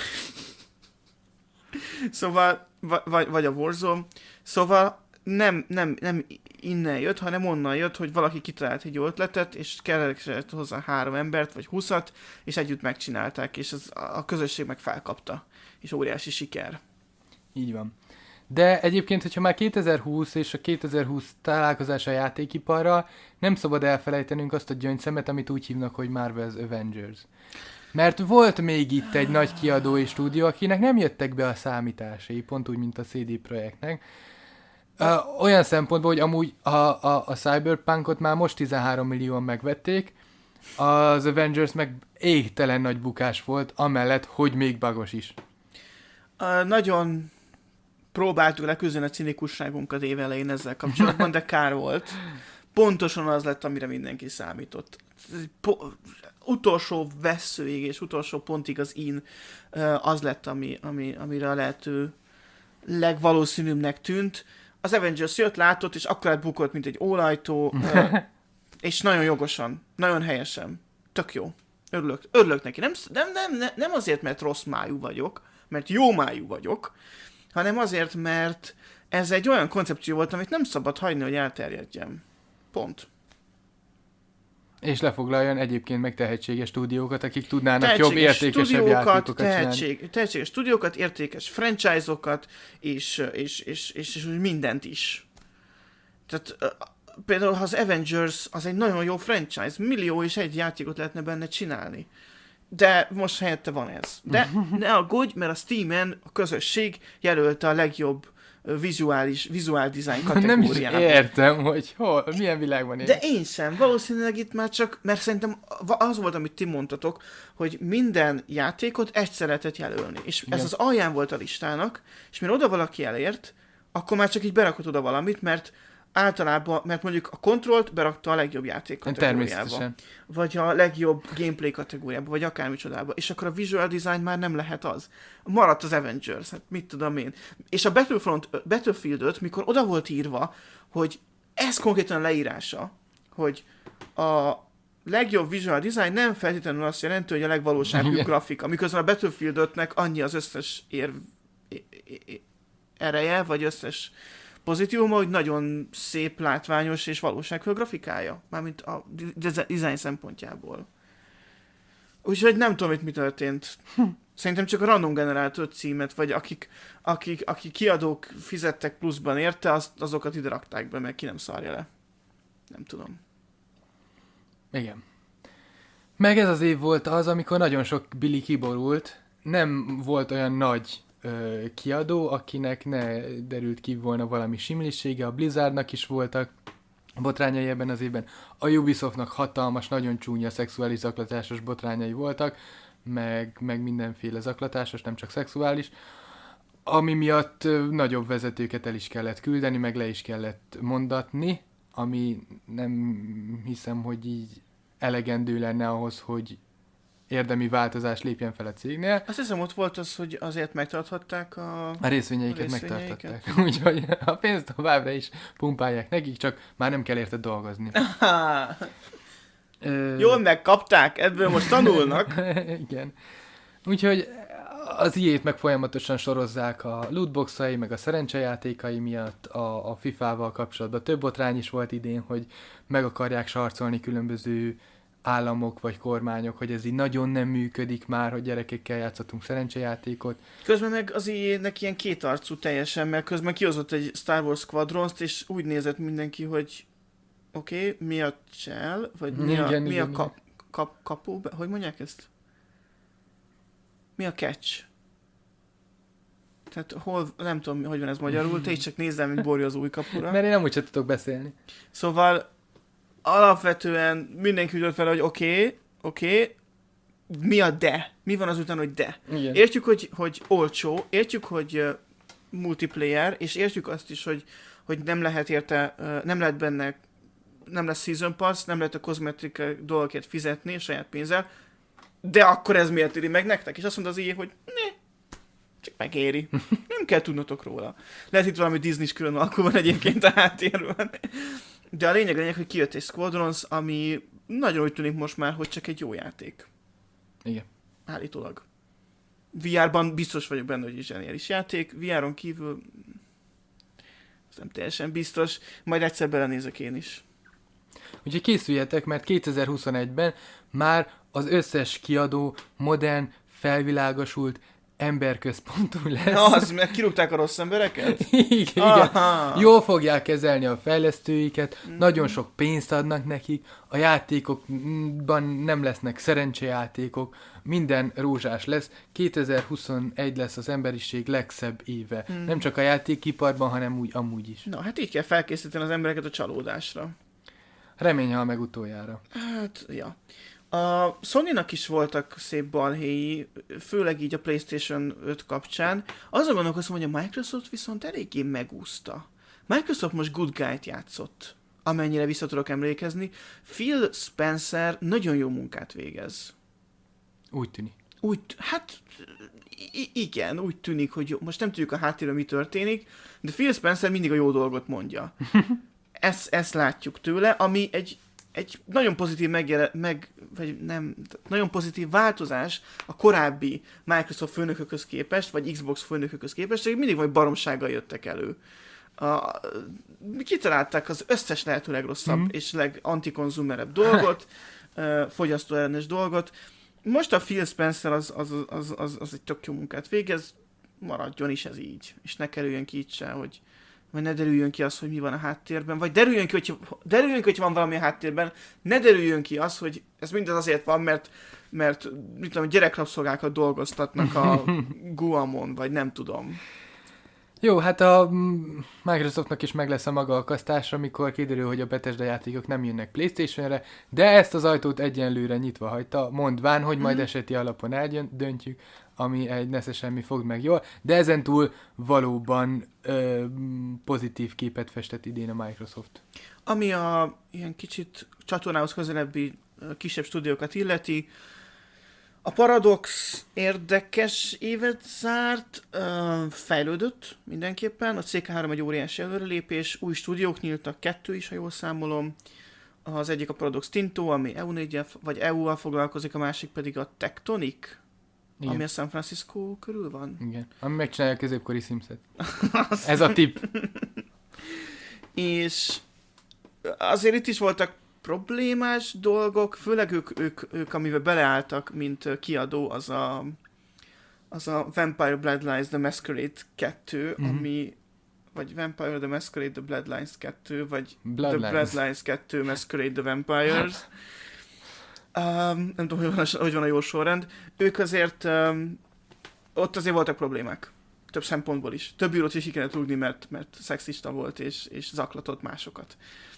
[SPEAKER 1] Szóval, vagy, vagy a Warzone. Szóval nem, nem, nem innen jött, hanem onnan jött, hogy valaki kitalált egy jó ötletet, és kellett hozzá három embert, vagy húszat, és együtt megcsinálták, és az, a közösség meg felkapta. És óriási siker.
[SPEAKER 2] Így van. De egyébként, hogyha már kétezer-húsz és a kétezer-húsz találkozása a játékiparral, nem szabad elfelejtenünk azt a gyöngyszemet, amit úgy hívnak, hogy Marvel's Avengers. Mert volt még itt egy nagy kiadói stúdió, akinek nem jöttek be a számításai, pont úgy, mint a cé dé Projektnek. Uh, olyan szempontból, hogy amúgy a, a, a Cyberpunkot már most tizenhárom millióan megvették, az Avengers meg égtelen nagy bukás volt, amellett, hogy még bagos is.
[SPEAKER 1] Uh, nagyon próbáltuk leküzdeni a cinikusságunkat év elején ezzel kapcsolatban, de kár volt. Pontosan az lett, amire mindenki számított. Po- utolsó vesszőig és utolsó pontig az in uh, az lett, ami, ami, amire a lehető legvalószínűbbnek tűnt. Az Avengers jött, látott, és akkor bukott, mint egy ólajtó, uh, és nagyon jogosan, nagyon helyesen. Tök jó. Örülök, örülök neki. Nem, nem, nem, nem azért, mert rossz májú vagyok, mert jó májú vagyok, hanem azért, mert ez egy olyan koncepció volt, amit nem szabad hagyni, hogy elterjedjen. Pont.
[SPEAKER 2] És lefoglaljon egyébként meg tehetséges stúdiókat, akik tudnának
[SPEAKER 1] tehetséges
[SPEAKER 2] jobb, értékesebb játékokat
[SPEAKER 1] tehetség,
[SPEAKER 2] csinálni.
[SPEAKER 1] Tehetséges stúdiókat, értékes franchise-okat, és, és, és, és, és mindent is. Tehát például az Avengers az egy nagyon jó franchise, millió és egy játékot lehetne benne csinálni. De most helyette van ez. De ne aggódj, mert a Steamen a közösség jelölte a legjobb vizuális, vizuál design kategóriába.
[SPEAKER 2] Nem is értem, hogy hol, milyen világban él.
[SPEAKER 1] De én sem. Valószínűleg itt már csak, mert szerintem az volt, amit ti mondtatok, hogy minden játékot egyszer lehetett jelölni. És igen. Ez az alján volt a listának, és mire oda valaki elért, akkor már csak így berakott oda valamit, mert általában, mert mondjuk a kontrollt berakta a legjobb játék kategóriába, vagy a legjobb gameplay kategóriába, vagy akármicsodába, és akkor a visual design már nem lehet az. Maradt az Avengers, hát mit tudom én. És a Battlefront, Battlefield öt, mikor oda volt írva, hogy ez konkrétan a leírása, hogy a legjobb visual design nem feltétlenül azt jelenti, hogy a legvalóságosabb grafika, miközben a Battlefield ötnek annyi az összes érv ereje, vagy összes pozitívuma, hogy nagyon szép, látványos és valóságos grafikája. Mármint a design szempontjából. Úgyhogy nem tudom, hogy mi történt. Szerintem csak a random generált öt címet, vagy akik, akik, akik kiadók fizettek pluszban érte, az, azokat ide rakták be, mert ki nem szarja le. Nem tudom.
[SPEAKER 2] Igen. Meg ez az év volt az, amikor nagyon sok Billy kiborult. Nem volt olyan nagy ö, kiadó, akinek ne derült ki volna valami simlisége. A Blizzardnak is voltak botrányai ebben az évben. A Ubisoftnak hatalmas, nagyon csúnya szexuális zaklatásos botrányai voltak, meg, meg mindenféle zaklatásos, nem csak szexuális, ami miatt ö, nagyobb vezetőket el is kellett küldeni, meg le is kellett mondatni, ami nem hiszem, hogy így elegendő lenne ahhoz, hogy érdemi változás lépjen fel a cégnél.
[SPEAKER 1] Azt hiszem, ott volt az, hogy azért megtarthatták a,
[SPEAKER 2] a részvényeiket. A részvényeiket megtartották. Úgyhogy a pénzt továbbra is pumpálják nekik, csak már nem kell érte dolgozni.
[SPEAKER 1] Ö... Jól megkapták, ebből most tanulnak.
[SPEAKER 2] Igen. Úgyhogy az í á-t meg folyamatosan sorozzák a lootboxai, meg a szerencsejátékai miatt, a, a fifával kapcsolatban több botrány is volt idén, hogy meg akarják sarcolni különböző államok vagy kormányok, hogy ez így nagyon nem működik már, hogy gyerekekkel játszhatunk szerencsejátékot.
[SPEAKER 1] Közben meg az í á-nek ilyen kétarcú teljesen, mert közben kihozott egy Star Wars Squadrons-t, és úgy nézett mindenki, hogy oké, okay, mi a csel, vagy mi
[SPEAKER 2] igen,
[SPEAKER 1] a,
[SPEAKER 2] igen,
[SPEAKER 1] mi
[SPEAKER 2] igen,
[SPEAKER 1] a kap, kap, kapu, hogy mondják ezt? Mi a catch? Tehát hol, nem tudom, hogy van ez magyarul, te is csak nézzem, mint borja az új kapura.
[SPEAKER 2] Mert én nem úgy sem tudok beszélni.
[SPEAKER 1] Szóval alapvetően mindenki úgy volt vele, hogy oké, okay, oké, okay, mi a de? Mi van azután, hogy de?
[SPEAKER 2] Igen.
[SPEAKER 1] Értjük, hogy, hogy olcsó, értjük, hogy uh, multiplayer, és értjük azt is, hogy, hogy nem lehet érte, uh, nem lehet benne, nem lesz season pass, nem lehet a kozmetik dolgokért fizetni saját pénzzel, de akkor ez miért éri meg nektek? És azt mondta az í á, hogy ne, csak megéri. Nem kell tudnotok róla. Lehet itt valami Disney-s külön alkú van egyébként a háttérben. De a lényeg a lényeg, hogy kijött egy Squadrons, ami nagyon úgy tűnik most már, hogy csak egy jó játék.
[SPEAKER 2] Igen.
[SPEAKER 1] Állítólag. vé er-ban biztos vagyok benne, hogy egy zseniális játék. vé er-on kívül ez nem teljesen biztos. Majd egyszer belenézek én is.
[SPEAKER 2] Úgyhogy készüljetek, mert kétezer-huszonegyben már az összes kiadó modern, felvilágosult, emberközpontú lesz.
[SPEAKER 1] Na, az, mert kirúgták a rossz embereket?
[SPEAKER 2] igen, igen. Jól fogják kezelni a fejlesztőiket, mm-hmm. nagyon sok pénzt adnak nekik, a játékokban nem lesznek szerencsejátékok, minden rózsás lesz. kétezer-huszonegy lesz az emberiség legszebb éve. Mm. Nem csak a játékiparban, hanem úgy amúgy is.
[SPEAKER 1] Na, hát így kell felkészíteni az embereket a csalódásra.
[SPEAKER 2] Remény hal meg utoljára.
[SPEAKER 1] Hát, ja. A Sony-nak is voltak szép balhéi, főleg így a PlayStation öt kapcsán. Azon gondolkozom, hogy a Microsoft viszont eléggé megúszta. Microsoft most Good Guy-t játszott, amennyire vissza tudok emlékezni. Phil Spencer nagyon jó munkát végez.
[SPEAKER 2] Úgy tűnik.
[SPEAKER 1] Úgy, hát i- igen, úgy tűnik, hogy jó. Most nem tudjuk a háttérben mi történik, de Phil Spencer mindig a jó dolgot mondja. Ezt, ezt látjuk tőle, ami egy egy nagyon pozitív megjele, meg, vagy nem, nagyon pozitív változás a korábbi Microsoft főnökökhöz képest, vagy Xbox főnökökhöz képest, hogy mindig vagy baromsággal jöttek elő. A, kitalálták az összes lehető legrosszabb mm. és legantikonzumerebb dolgot, fogyasztóellenes dolgot. Most a Phil Spencer az, az, az, az, az egy tök jó munkát végez, maradjon is ez így, és ne kerüljön ki itt se, hogy vagy ne derüljön ki az, hogy mi van a háttérben, vagy derüljön ki, hogy, derüljön ki, hogy van valami a háttérben, ne derüljön ki az, hogy ez mindez azért van, mert, mert mit tudom, gyerekrabszolgákat dolgoztatnak a Guamon, vagy nem tudom.
[SPEAKER 2] Jó, hát a Microsoftnak is meg lesz a maga akasztása, amikor kiderül, hogy a Bethesda játékok nem jönnek PlayStation-re, de ezt az ajtót egyenlőre nyitva hagyta, mondván, hogy majd mm. eseti alapon eldöntjük, ami egy nesze semmi fog meg jól, de ezentúl valóban ö, pozitív képet festett idén a Microsoft.
[SPEAKER 1] Ami a ilyen kicsit csatornához közelebbi ö, kisebb stúdiókat illeti, a Paradox érdekes évet zárt, ö, fejlődött mindenképpen, a cé ká három egy óriási előrelépés, új stúdiók nyíltak, kettő is, ha jól számolom. Az egyik a Paradox Tinto, ami E U négyel, vagy E U-val foglalkozik, a másik pedig a Tectonic, igen. Ami a San Francisco körül van.
[SPEAKER 2] Igen, ami megcsinálja a középkori Simset. Ez a tipp.
[SPEAKER 1] És azért itt is voltak problémás dolgok, főleg ők, ők, ők amivel beleálltak, mint kiadó, az a, az a Vampire Bloodlines The Masquerade kettő, mm-hmm. ami vagy Vampire The Masquerade The Bloodlines kettő, vagy Bloodlines. The Bloodlines kettő Masquerade The Vampires. um, nem tudom, hogy van, a, hogy van a jó sorrend. Ők azért, um, ott azért voltak problémák. Több szempontból is. Több bírót is ki kellett rúgni, mert, mert szexista volt, és, és zaklatott másokat.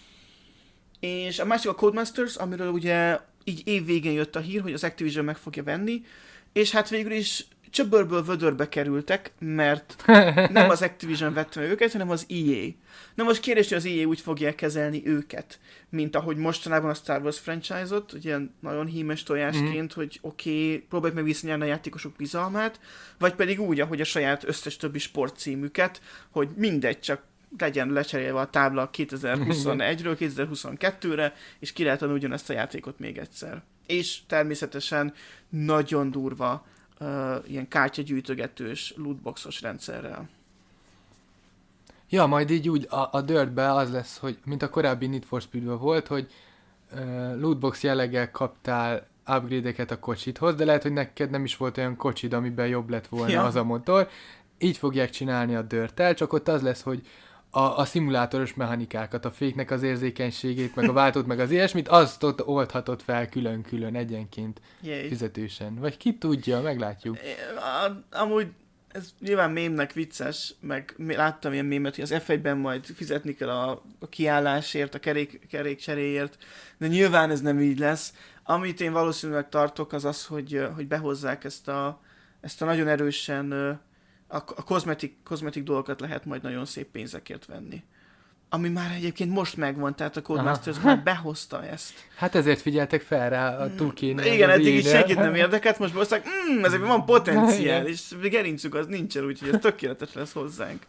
[SPEAKER 1] És a másik a Codemasters, amiről ugye így év végén jött a hír, hogy az Activision meg fogja venni, és hát végül is csöbörből vödörbe kerültek, mert nem az Activision vette meg őket, hanem az E A. Na most kérdés, hogy az E A úgy fogja kezelni őket, mint ahogy mostanában a Star Wars franchise-ot, ugye nagyon hímes tojásként, mm. hogy oké, okay, próbáljuk meg visszanyerni a játékosok bizalmát, vagy pedig úgy, ahogy a saját összes többi sportcímüket, hogy mindegy, csak legyen lecserélve a tábla kétezer-huszonegyről kétezer-huszonkettőre, és ki lehet adni ugyanezt a játékot még egyszer. És természetesen nagyon durva uh, ilyen kártyagyűjtögetős, lootboxos rendszerrel.
[SPEAKER 2] Ja, majd így úgy a, a Dirtbe az lesz, hogy mint a korábbi Need for Speedben volt, hogy uh, lootbox jelleggel kaptál upgrade-eket a kocsithoz, de lehet, hogy neked nem is volt olyan kocsid, amiben jobb lett volna ja. az a motor. Így fogják csinálni a Dirt-tel, csak ott az lesz, hogy a, a szimulátoros mechanikákat, a féknek az érzékenységét, meg a váltót, meg az ilyesmit, azt ott oldhatod fel külön-külön egyenként Jé. fizetősen. Vagy ki tudja, meglátjuk.
[SPEAKER 1] Amúgy ez nyilván mémnek vicces, meg láttam ilyen mémet, hogy az ef egyben majd fizetni kell a, a kiállásért, a kerék, kerékcseréért, de nyilván ez nem így lesz. Amit én valószínűleg tartok, az az, hogy, hogy behozzák ezt a, ezt a nagyon erősen a, a kozmetik, kozmetik dolgokat lehet majd nagyon szép pénzekért venni. Ami már egyébként most megvan, tehát a Codemasters már behozta ezt.
[SPEAKER 2] Hát ezért figyeltek fel rá a Tukénél.
[SPEAKER 1] Igen, eddig is senkit nem érdekelt, most behozták, mmm, ezekben van potenciál, és gerincük az nincsen, úgyhogy ez tökéletes lesz hozzánk.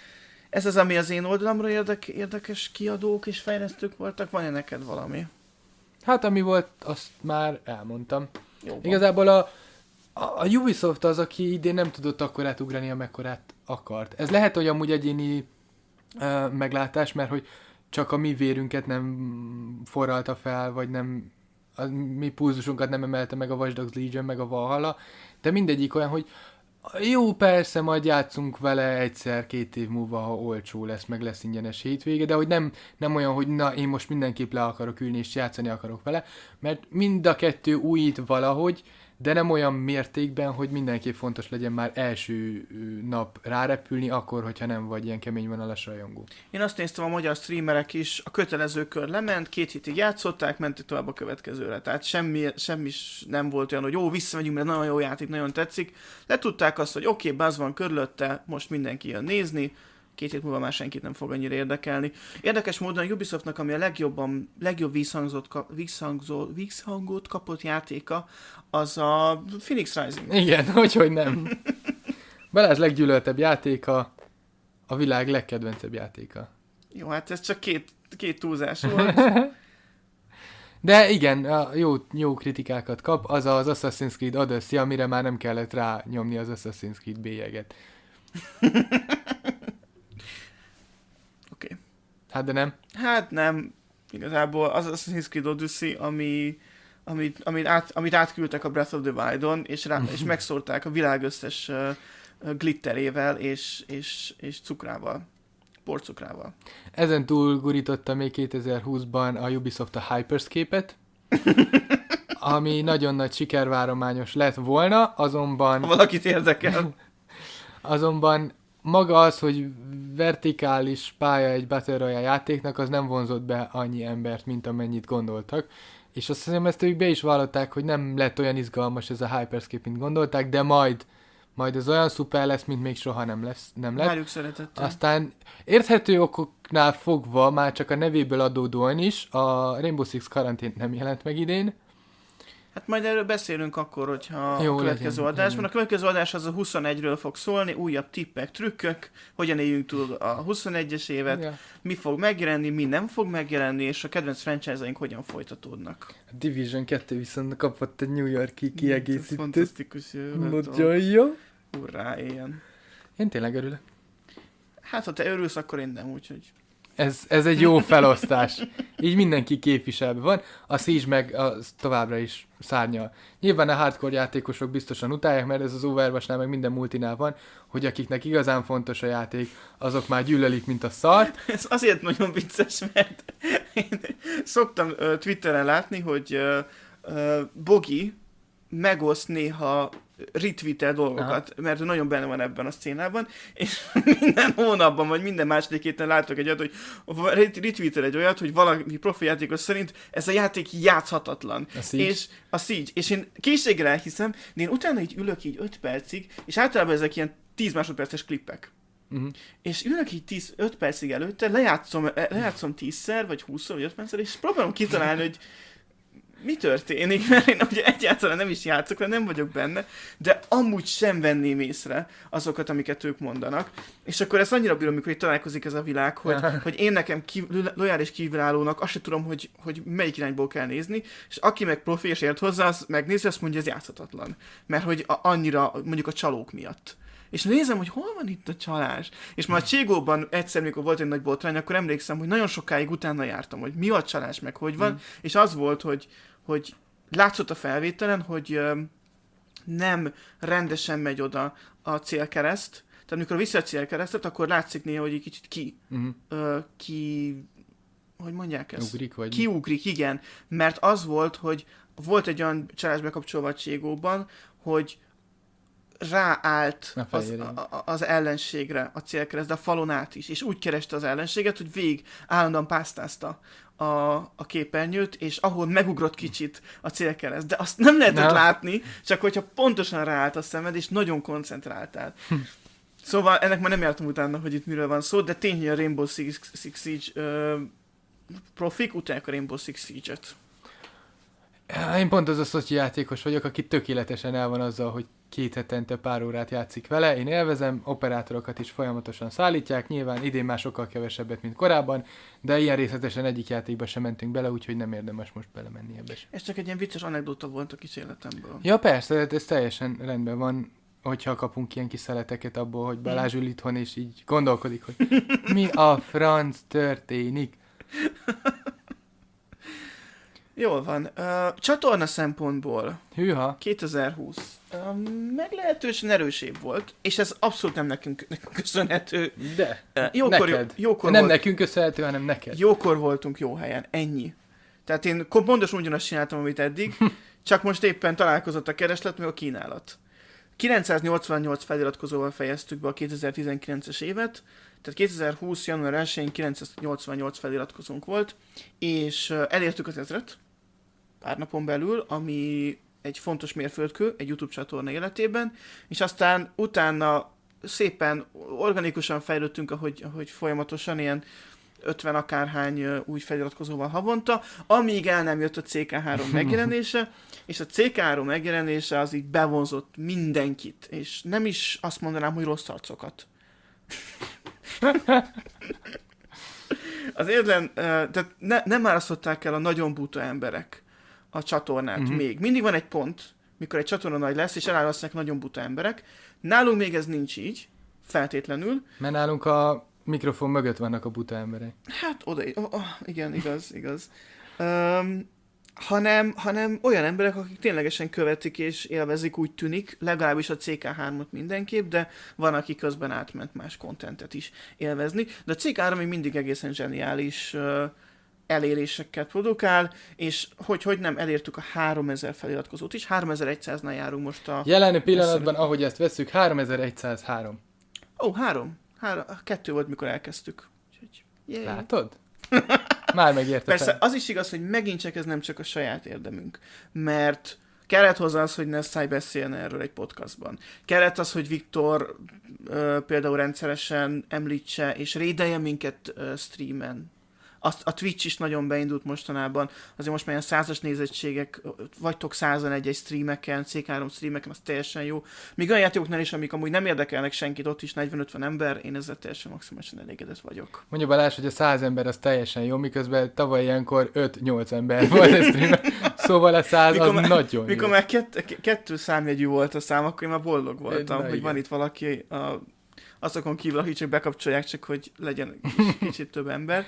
[SPEAKER 1] Ez az, ami az én oldalamra érdek, érdekes kiadók és fejlesztők voltak, van-e neked valami?
[SPEAKER 2] Hát ami volt, azt már elmondtam.
[SPEAKER 1] Jó,
[SPEAKER 2] igazából a, a, a Ubisoft az, aki idén nem tudott akkorát ugrani, amekkorát akart. Ez lehet, hogy amúgy egyéni uh, meglátás, mert hogy csak a mi vérünket nem forralta fel, vagy nem a mi pulzusunkat nem emelte meg a Watch Dogs Legion, meg a Valhalla, de mindegyik olyan, hogy jó, persze, majd játszunk vele egyszer, két év múlva, ha olcsó lesz, meg lesz ingyenes hétvége, de hogy nem, nem olyan, hogy na, én most mindenképp le akarok ülni, és játszani akarok vele, mert mind a kettő újít valahogy, de nem olyan mértékben, hogy mindenképp fontos legyen már első nap rárepülni, akkor, hogyha nem vagy ilyen kemény vonalas rajongó.
[SPEAKER 1] Én azt néztem, a magyar streamerek is, a kötelező kör lement, két hétig játszották, mentek tovább a következőre. Tehát semmi, semmi nem volt olyan, hogy jó, visszamegyünk, mert nagyon jó játék, nagyon tetszik. Letudták azt, hogy oké, okay, buzz van körülötte, most mindenki jön nézni, két hét múlva már senkit nem fog annyira érdekelni. Érdekes módon a Ubisoftnak, ami a legjobban, legjobb visszhangzott, visszhangzott, visszhangot kapott játéka, az a Phoenix Rising.
[SPEAKER 2] Igen, hogyhogy nem. Balázs leggyűlöltebb játéka, a világ legkedvencebb játéka.
[SPEAKER 1] Jó, hát ez csak két, két túlzás volt.
[SPEAKER 2] De igen, jó, jó kritikákat kap, az az Assassin's Creed Odyssey, amire már nem kellett rá nyomni az Assassin's Creed bélyeget.
[SPEAKER 1] Oké. Okay.
[SPEAKER 2] Hát de nem?
[SPEAKER 1] Hát nem. Igazából az Assassin's Creed Odyssey, ami, amit, amit, át, amit átküldtek a Breath of the Wild-on, és, rá, és megszórták a világ összes uh, glitterével és, és, és cukrával. Porcukrával.
[SPEAKER 2] Ezen túl gurította még kétezer-húszban a Ubisoft a Hyperscape-et, ami nagyon nagy sikervárományos lett volna, azonban...
[SPEAKER 1] Ha valakit érdekel.
[SPEAKER 2] Azonban maga az, hogy vertikális pálya egy Battle Royale játéknak, az nem vonzott be annyi embert, mint amennyit gondoltak. És azt hiszem, ezt ők be is vallották, hogy nem lett olyan izgalmas ez a Hyperscape, mint gondolták, de majd majd ez olyan szuper lesz, mint még soha nem lesz. Nem lett.
[SPEAKER 1] Várjuk szeretettel.
[SPEAKER 2] Aztán érthető okoknál fogva, már csak a nevéből adódóan is, a Rainbow Six Quarantine nem jelent meg idén.
[SPEAKER 1] Hát majd erről beszélünk akkor, hogyha
[SPEAKER 2] Jó,
[SPEAKER 1] a következő
[SPEAKER 2] legyen,
[SPEAKER 1] adásban.
[SPEAKER 2] legyen.
[SPEAKER 1] A következő adás az a huszonegyről fog szólni, újabb tippek, trükkök, hogyan éljünk túl a huszonegyes évet,
[SPEAKER 2] Ja.
[SPEAKER 1] mi fog megjelenni, mi nem fog megjelenni, és a kedvenc franchise-aink hogyan folytatódnak.
[SPEAKER 2] A Division kettő viszont kapott egy New York-i
[SPEAKER 1] Ez
[SPEAKER 2] kiegészítőt.
[SPEAKER 1] fantasztikus jövő.
[SPEAKER 2] Nagyon jó.
[SPEAKER 1] Urrá, éljen.
[SPEAKER 2] Én tényleg örülök.
[SPEAKER 1] Hát, ha te örülsz, akkor én nem, úgyhogy...
[SPEAKER 2] Ez, ez egy jó felosztás. Így mindenki képviselve van. A Siege meg az továbbra is szárnyal. Nyilván a hardcore játékosok biztosan utálják, mert ez az Overwatchnál meg minden multinál van, hogy akiknek igazán fontos a játék, azok már gyűlölik, mint a szart.
[SPEAKER 1] Ez azért nagyon vicces, mert én szoktam uh, Twitteren látni, hogy uh, uh, Bogi megoszt néha retweetel dolgokat, aha, mert ő nagyon benne van ebben a szcénában, és minden hónapban, vagy minden második héten látok egy olyat, hogy retweetel egy olyat, hogy valami profi játékos szerint ez a játék játszhatatlan.
[SPEAKER 2] A Siege.
[SPEAKER 1] És a Siege. És én készséggel elhiszem, de én utána így ülök így öt percig, és általában ezek ilyen tíz másodperces klippek.
[SPEAKER 2] Uh-huh.
[SPEAKER 1] És ülök így tíz öt percig előtte, lejátszom, lejátszom tízszer, vagy húszszor, vagy ötvenszer, és próbálom kitalálni, hogy mi történik, mert én ugye egyáltalán nem is játszok, mert nem vagyok benne, de amúgy sem venném észre azokat, amiket ők mondanak. És akkor ezt annyira bírom, amikor itt találkozik ez a világ, hogy, hogy én nekem kív- lojális kívülállónak azt sem tudom, hogy, hogy melyik irányból kell nézni, és aki meg profi és ért hozzá, az megnézi, azt mondja, ez játszhatatlan. Mert hogy a, annyira, mondjuk a csalók miatt. És nézem, hogy hol van itt a csalás. És már a Cségóban egyszer, mikor volt egy nagy botrány, akkor emlékszem, hogy nagyon sokáig utána jártam, hogy mi a csalás, meg hogy van. Mm. És az volt, hogy, hogy látszott a felvételen, hogy ö, nem rendesen megy oda a célkereszt. Tehát amikor viszi a célkeresztet, akkor látszik néha, hogy egy kicsit ki, mm. ö, ki, hogy mondják ezt?
[SPEAKER 2] Ugrik, vagy?
[SPEAKER 1] Kiugrik, igen. Mert az volt, hogy volt egy olyan csalás bekapcsolva a Cségóban, hogy ráállt az, a, az ellenségre a célkereszt, de a falon át is, és úgy kereste az ellenséget, hogy végig állandóan pásztázta a, a képernyőt, és ahol megugrott kicsit a célkereszt, de azt nem lehetett no. látni, csak hogyha pontosan ráállt a szemed, és nagyon koncentráltál. Hm. Szóval ennek már nem jártam utána, hogy itt miről van szó, de tény, hogy a Rainbow Six, Six Siege uh, profik utálják a Rainbow Six Siege-et.
[SPEAKER 2] Én pont az a szocsi játékos vagyok, aki tökéletesen el van azzal, hogy két hetente pár órát játszik vele. Én élvezem, operátorokat is folyamatosan szállítják, nyilván idén már sokkal kevesebbet, mint korábban, de ilyen részletesen egyik játékba sem mentünk bele, úgyhogy nem érdemes most belemenni ebbe sem.
[SPEAKER 1] Ez csak egy ilyen vicces anekdóta volt a kis életemből.
[SPEAKER 2] Ja persze, ez teljesen rendben van, hogyha kapunk ilyen kis szeleteket abból, hogy Balázs ül itthon, és így gondolkodik, hogy mi a franc történik. Jól van. Uh, csatorna szempontból
[SPEAKER 1] Hűha. kétezer-húsz uh, meglehetősen erős év volt, és ez abszolút nem nekünk, nekünk köszönhető.
[SPEAKER 2] De,
[SPEAKER 1] uh, jókor,
[SPEAKER 2] neked.
[SPEAKER 1] Jókor
[SPEAKER 2] nem
[SPEAKER 1] volt,
[SPEAKER 2] nekünk köszönhető, hanem neked.
[SPEAKER 1] Jókor voltunk jó helyen, ennyi. Tehát én pontosan ugyanazt csináltam, amit eddig, csak most éppen találkozott a kereslet, meg a kínálat. kilencszáznyolcvannyolc feliratkozóval fejeztük be a kétezer-tizenkilences évet, tehát kétezer-húsz. január elsején kilencszáznyolcvannyolc feliratkozónk volt, és elértük az ezret pár napon belül, ami egy fontos mérföldkő egy YouTube csatorna életében, és aztán utána szépen organikusan fejlődtünk, ahogy, ahogy folyamatosan ilyen ötven akárhány új feliratkozóval havonta, amíg el nem jött a cé ká három megjelenése, és a cé ká három megjelenése az így bevonzott mindenkit, és nem is azt mondanám, hogy rossz arcokat. Az érden, tehát ne, nem árasztották el a nagyon buta emberek a csatornát uh-huh. még. Mindig van egy pont, mikor egy csatorna nagy lesz, és elárasztják nagyon buta emberek. Nálunk még ez nincs így, feltétlenül.
[SPEAKER 2] Mert nálunk a mikrofon mögött vannak a buta emberek.
[SPEAKER 1] Hát oda, oh, oh, igen, igaz, igaz. Um, hanem, hanem olyan emberek, akik ténylegesen követik és élvezik, úgy tűnik, legalábbis a cé ká hármat mindenképp, de van, aki közben átment más kontentet is élvezni. De a cé ká három még mindig egészen zseniális uh, eléréseket produkál, és hogy, hogy nem elértük a háromezer feliratkozót is, háromezer-száznál járunk most a...
[SPEAKER 2] Jelen pillanatban, ezt, ahogy ezt veszük, háromezer-százhárom.
[SPEAKER 1] Ó, három. három. Kettő volt, mikor elkezdtük.
[SPEAKER 2] Úgyhogy, látod? Már megérte
[SPEAKER 1] Persze,
[SPEAKER 2] fel.
[SPEAKER 1] az is igaz, hogy megint csak ez nem csak a saját érdemünk, mert Kellett hozzá az, hogy Nessai beszélne erről egy podcastban. Kellett az, hogy Viktor ö, például rendszeresen említse és rédelje minket ö, streamen. Azt, a Twitch is nagyon beindult mostanában, azért most már ilyen százas nézettségek, vagytok százan egy-egy streameken, cé három streameken, az teljesen jó. Míg olyan játékoknál is, amik amúgy nem érdekelnek senkit, ott is negyven-ötven ember, én ezzel teljesen maximálisan elégedett vagyok.
[SPEAKER 2] Mondja Balázs, hogy a száz ember az teljesen jó, miközben tavaly ilyenkor öt-nyolc ember volt a streamen. Szóval a száz mikor az már, nagyon
[SPEAKER 1] mikor jó. Már kett, kettő számjegyű volt a szám, akkor én már boldog voltam, Na, hogy igen. Van itt valaki a, azokon kívül, akik csak bekapcsolják, csak hogy legyen kicsit, kicsit több ember.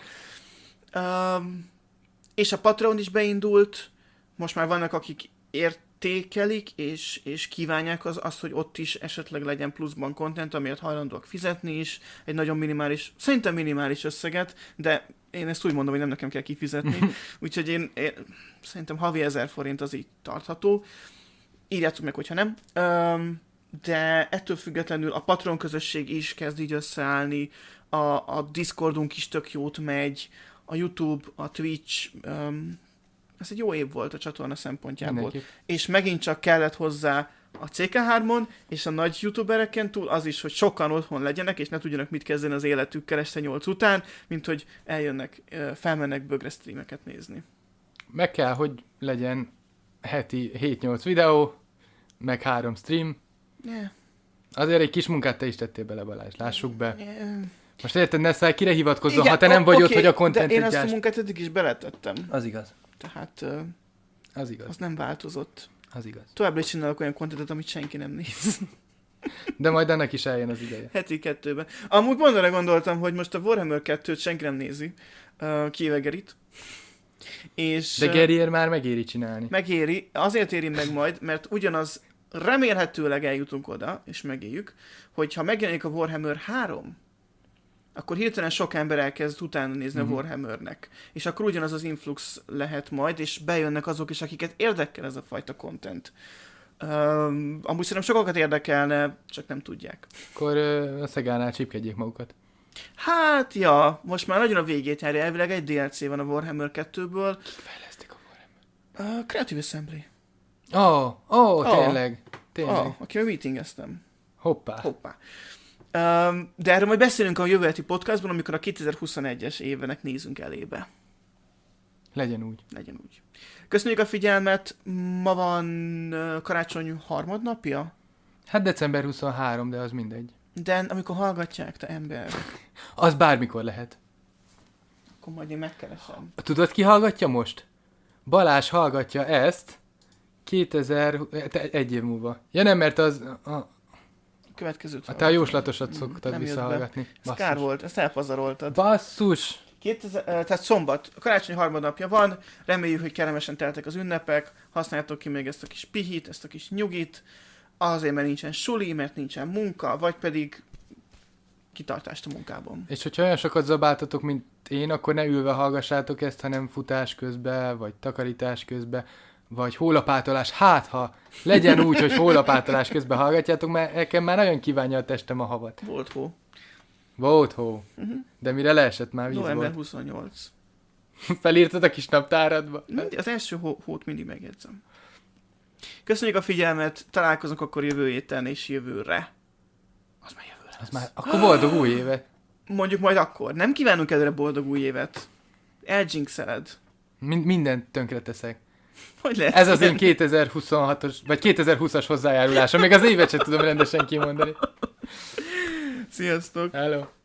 [SPEAKER 1] Um, és a Patreon is beindult, most már vannak, akik értékelik, és, és kívánják az, azt, hogy ott is esetleg legyen pluszban content, amiért hajlandóak fizetni is, egy nagyon minimális, szerintem minimális összeget, de én ezt úgy mondom, hogy nem nekem kell kifizetni, úgyhogy én, én szerintem havi ezer forint az így tartható. Írjátok meg, hogyha nem. Um, de ettől függetlenül a Patreon közösség is kezd így összeállni, a, a Discordunk is tök jót megy, a YouTube, a Twitch, um, ez egy jó év volt a csatorna szempontjából. Mindenki. És megint csak kellett hozzá a cé ká hármon, és a nagy youtubereken túl az is, hogy sokan otthon legyenek, és ne tudjanak mit kezdeni az életükkel este nyolc után, mint hogy eljönnek, felmennek bögre streameket nézni.
[SPEAKER 2] Meg kell, hogy legyen heti hét-nyolc videó, meg három stream. Yeah. Azért egy kis munkát te is tettél bele, Balázs, lássuk be. Yeah. Most érted, Nessai, kire hivatkozzon, ha te nem vagy okay, ott, hogy a content
[SPEAKER 1] én azt a munkát eddig is beletettem.
[SPEAKER 2] Az igaz.
[SPEAKER 1] Tehát uh,
[SPEAKER 2] az igaz.
[SPEAKER 1] Az nem változott.
[SPEAKER 2] Az igaz.
[SPEAKER 1] Továbbra is csinálok olyan contentet, amit senki nem néz.
[SPEAKER 2] De majd ennek is eljön az ideje.
[SPEAKER 1] Heti kettőben. Amúgy mondani gondoltam, hogy most a Warhammer kettőt senki nem nézi. Uh, kivéve Gerit. És,
[SPEAKER 2] De Geriért már megéri csinálni.
[SPEAKER 1] Megéri. Azért éri meg majd, mert ugyanaz remélhetőleg eljutunk oda, és megéljük, hogyha megjelenik a Warhammer három, akkor hirtelen sok ember elkezd utána nézni mm-hmm. a Warhammernek. És akkor ugyanaz az influx lehet majd, és bejönnek azok is, akiket érdekel ez a fajta content. Um, amúgy szerintem sokakat érdekelne, csak nem tudják.
[SPEAKER 2] Akkor uh, a Szegánál csipkedjék magukat.
[SPEAKER 1] Hát, ja, most már nagyon a végét járja. Elvileg egy dé el cé van a Warhammer kettőből.
[SPEAKER 2] Kik fejlesztik a Warhammer?
[SPEAKER 1] Uh, Creative Assembly.
[SPEAKER 2] Ó, oh, oh, oh, tényleg. tényleg.
[SPEAKER 1] Oh, akivel meetingeztem.
[SPEAKER 2] Hoppá.
[SPEAKER 1] Hoppá. Um, de erről majd beszélünk a jövő heti podcastban, amikor a kétezer-huszonegyes évenek nézünk elébe.
[SPEAKER 2] Legyen úgy.
[SPEAKER 1] Legyen úgy. Köszönjük a figyelmet. Ma van uh, karácsony harmadnapja?
[SPEAKER 2] Hát december huszonharmadika, de az mindegy.
[SPEAKER 1] De amikor hallgatják, te ember.
[SPEAKER 2] Az bármikor lehet.
[SPEAKER 1] Akkor majd én megkeresem.
[SPEAKER 2] Tudod, ki hallgatja most? Balázs hallgatja ezt kétezer... egy év múlva. Ja nem, mert az... A...
[SPEAKER 1] Következőt
[SPEAKER 2] hát te a jóslatosat szoktad visszahallgatni.
[SPEAKER 1] Ez kár volt, ezt elpazaroltad.
[SPEAKER 2] Basszus!
[SPEAKER 1] kétezer, tehát szombat, a karácsony harmadnapja van, reméljük, hogy kellemesen teltek az ünnepek, használjátok ki még ezt a kis pihit, ezt a kis nyugit, azért, mert nincsen suli, mert nincsen munka, vagy pedig kitartást a munkában.
[SPEAKER 2] És hogyha olyan sokat zabáltatok, mint én, akkor ne ülve hallgassátok ezt, hanem futás közben, vagy takarítás közben, vagy hólapátolás. Hát, ha legyen úgy, hogy hólapátolás közben hallgatjátok, mert nekem már nagyon kívánja a testem a havat.
[SPEAKER 1] Volt hó.
[SPEAKER 2] Volt hó. Uh-huh. De mire leesett, már víz
[SPEAKER 1] november
[SPEAKER 2] volt.
[SPEAKER 1] huszonnyolc.
[SPEAKER 2] Felírtad a kis naptáradba?
[SPEAKER 1] Mind, az első hó, hót mindig megjegyzem. Köszönjük a figyelmet, találkozunk akkor jövő héten és jövőre. Az már jövőre
[SPEAKER 2] az már, akkor boldog új évet.
[SPEAKER 1] Mondjuk majd akkor. Nem kívánunk előre boldog új évet. Eldzsinxeled.
[SPEAKER 2] Mind, mindent tönkre teszek.
[SPEAKER 1] Hogy lehet?
[SPEAKER 2] Ez az én kétezer-huszonhatos, vagy kétezer-húszas hozzájárulásom. Még az évet sem tudom rendesen kimondani.
[SPEAKER 1] Sziasztok!
[SPEAKER 2] Hello!